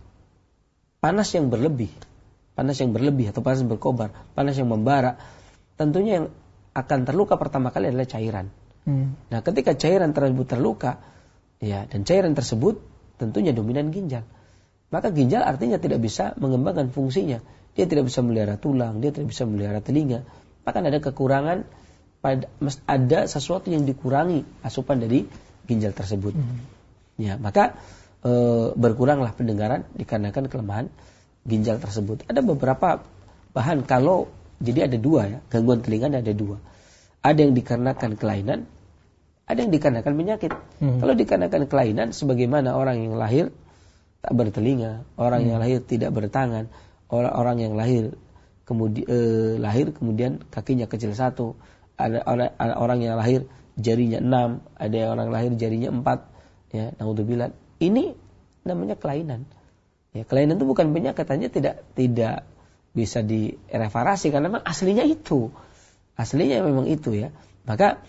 panas yang berlebih, panas yang berlebih atau panas yang berkobar, panas yang membara, tentunya yang akan terluka pertama kali adalah cairan. Mm. Nah, ketika cairan tersebut terluka, ya, dan cairan tersebut tentunya dominan ginjal. Maka ginjal artinya tidak bisa mengembangkan fungsinya. Dia tidak bisa melihara tulang, dia tidak bisa melihara telinga. Bahkan ada kekurangan, pada, ada sesuatu yang dikurangi asupan dari ginjal tersebut. Hmm. Ya, maka e, berkuranglah pendengaran dikarenakan kelemahan ginjal tersebut. Ada beberapa bahan kalau jadi ada dua ya, gangguan telinga ada dua. Ada yang dikarenakan kelainan, ada yang dikarenakan penyakit. Hmm. Kalau dikarenakan kelainan, sebagaimana orang yang lahir tak bertelinga, orang hmm. yang lahir tidak bertangan, orang-orang yang lahir kemudian eh, lahir kemudian kakinya kecil satu, ada orang, orang yang lahir jarinya enam, ada orang lahir jarinya empat, ya, naudzubillah. Ini namanya kelainan. Ya, kelainan itu bukan penyakit, hanya tidak tidak bisa direparasi karena memang aslinya itu, aslinya memang itu ya. Maka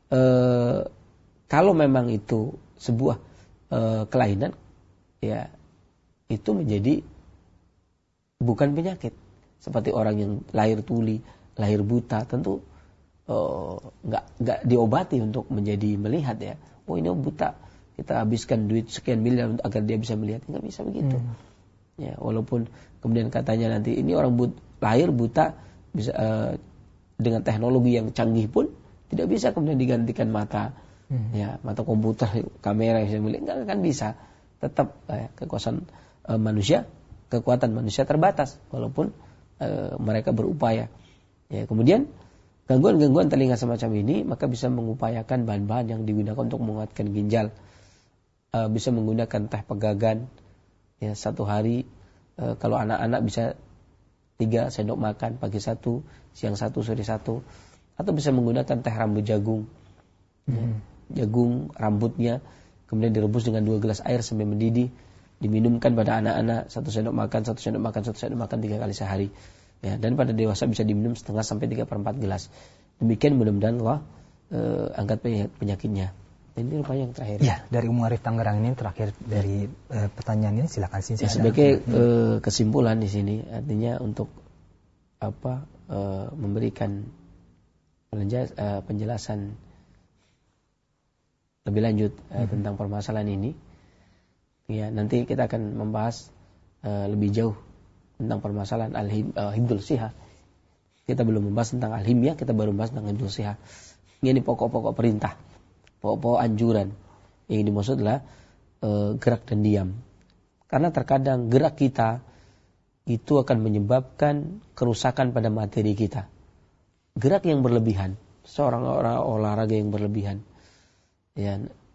eh, kalau memang itu sebuah eh, kelainan, ya, itu menjadi bukan penyakit. Seperti orang yang lahir tuli, lahir buta, tentu nggak uh, nggak diobati untuk menjadi melihat ya. Oh, ini buta, kita habiskan duit sekian miliar agar dia bisa melihat, nggak bisa begitu. Hmm. Ya, walaupun kemudian katanya nanti ini orang but, lahir buta bisa uh, dengan teknologi yang canggih pun tidak bisa kemudian digantikan mata, hmm. ya, mata komputer, kamera yang bisa melihat, nggak akan bisa. Tetap uh, kekuasaan uh, manusia, kekuatan manusia terbatas walaupun uh, mereka berupaya. Ya, kemudian gangguan-gangguan telinga semacam ini maka bisa mengupayakan bahan-bahan yang digunakan untuk menguatkan ginjal. Uh, bisa menggunakan teh pegagan, ya, satu hari uh, kalau anak-anak bisa tiga sendok makan, pagi satu, siang satu, sore satu, atau bisa menggunakan teh rambut jagung, hmm. ya, jagung rambutnya kemudian direbus dengan dua gelas air sampai mendidih, diminumkan pada anak-anak satu sendok makan, satu sendok makan, satu sendok makan tiga kali sehari. Ya, dan pada dewasa bisa diminum setengah sampai tiga per empat gelas. Demikian mudah-mudahan Allah uh, angkat penyakitnya. Dan ini rupanya yang terakhir. Ya, dari Umum Arif Tangerang ini terakhir dari uh, pertanyaan ini, silakan sih. Ya, sebagai uh, kesimpulan di sini artinya untuk apa uh, memberikan penjelas, uh, penjelasan lebih lanjut uh, hmm. tentang permasalahan ini. Ya, nanti kita akan membahas uh, lebih jauh tentang permasalahan al-hibdul siha. Kita belum membahas tentang al-himyah, kita baru membahas tentang hibdul siha. Ini pokok-pokok perintah, pokok-pokok anjuran. Yang dimaksud adalah uh, gerak dan diam. Karena terkadang gerak kita itu akan menyebabkan kerusakan pada materi kita. Gerak yang berlebihan, seorang orang olahraga yang berlebihan, ya,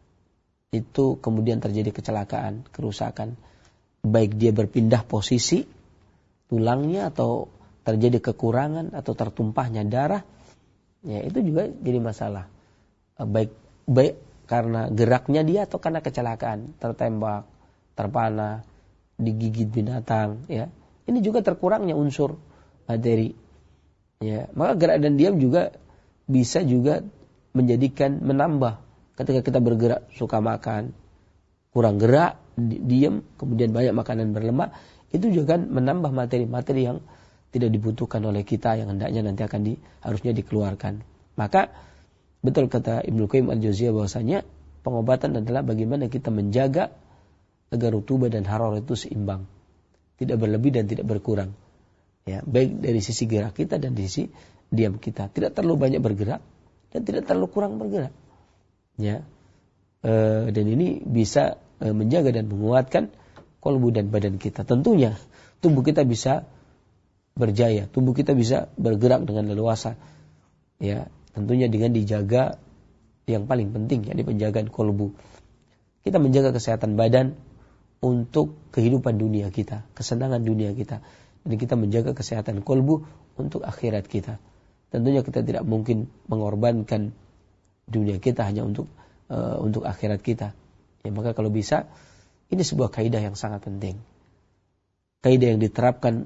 itu kemudian terjadi kecelakaan, kerusakan. Baik dia berpindah posisi tulangnya atau terjadi kekurangan atau tertumpahnya darah, ya itu juga jadi masalah. Baik baik karena geraknya dia atau karena kecelakaan, tertembak, terpanah, digigit binatang, ya. Ini juga terkurangnya unsur materi. Ya, maka gerak dan diam juga bisa juga menjadikan menambah. Ketika kita bergerak suka makan, kurang gerak, diam, kemudian banyak makanan berlemak, itu juga kan menambah materi-materi yang tidak dibutuhkan oleh kita yang hendaknya nanti akan di, harusnya dikeluarkan. Maka betul kata Ibnu Qayyim al-Jauziyah bahwasanya pengobatan adalah bagaimana kita menjaga agar rutubah dan hararah itu seimbang, tidak berlebih dan tidak berkurang. Ya, baik dari sisi gerak kita dan dari sisi diam kita, tidak terlalu banyak bergerak dan tidak terlalu kurang bergerak. Ya, e, dan ini bisa e, menjaga dan menguatkan kolbu dan badan kita. Tentunya tubuh kita bisa berjaya, tubuh kita bisa bergerak dengan leluasa. Ya, tentunya dengan dijaga yang paling penting, yakni penjagaan kolbu. Kita menjaga kesehatan badan untuk kehidupan dunia kita, kesenangan dunia kita, dan kita menjaga kesehatan kolbu untuk akhirat kita. Tentunya kita tidak mungkin mengorbankan dunia kita hanya untuk uh, untuk akhirat kita. Ya, maka kalau bisa, ini sebuah kaidah yang sangat penting. Kaidah yang diterapkan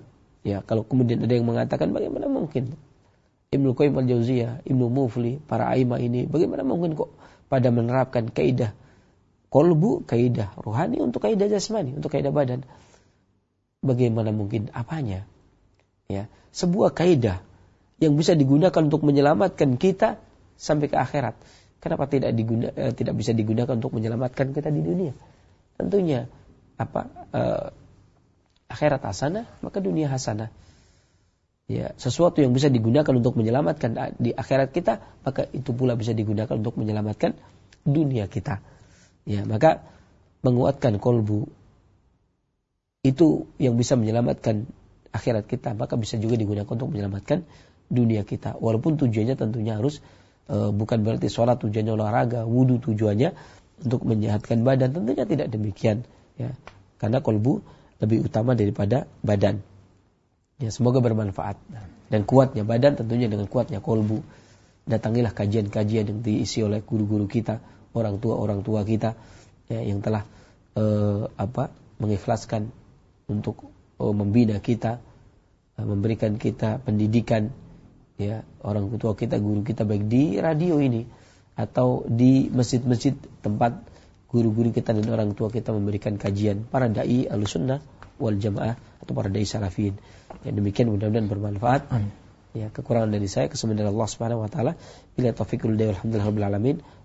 Ya, kalau kemudian ada yang mengatakan bagaimana mungkin Ibnu Qayyim al-Jauziyah, Ibnu Mufli, para aimah ini bagaimana mungkin kok pada menerapkan kaidah qalbu, kaidah rohani untuk kaidah jasmani, untuk kaidah badan. Bagaimana mungkin apanya? Ya, sebuah kaidah yang bisa digunakan untuk menyelamatkan kita sampai ke akhirat. Kenapa tidak diguna, eh, tidak bisa digunakan untuk menyelamatkan kita di dunia? Tentunya apa? Eh, akhirat hasanah, maka dunia hasanah. Ya, sesuatu yang bisa digunakan untuk menyelamatkan di akhirat kita, maka itu pula bisa digunakan untuk menyelamatkan dunia kita. Ya, maka menguatkan kolbu itu yang bisa menyelamatkan akhirat kita, maka bisa juga digunakan untuk menyelamatkan dunia kita. Walaupun tujuannya tentunya harus e, bukan berarti sholat tujuannya olahraga, wudu tujuannya untuk menyehatkan badan, tentunya tidak demikian. Ya, karena kolbu lebih utama daripada badan. Ya, semoga bermanfaat. Dan kuatnya badan tentunya dengan kuatnya kolbu. Datangilah kajian-kajian yang diisi oleh guru-guru kita, orang tua-orang tua kita, ya, yang telah e, apa mengikhlaskan untuk e, membina kita, e, memberikan kita pendidikan, ya, orang tua kita, guru kita, baik di radio ini atau di masjid-masjid tempat guru-guru kita dan orang tua kita memberikan kajian, para dai Ahlussunnah wal Jamaah atau para dai salafin. Ya, demikian mudah-mudahan bermanfaat. Amin. Ya, kekurangan dari saya, kesembuhan dari Allah Subhanahu wa taala. Bila taufiqul hidayah, alhamdulillah rabbil alamin.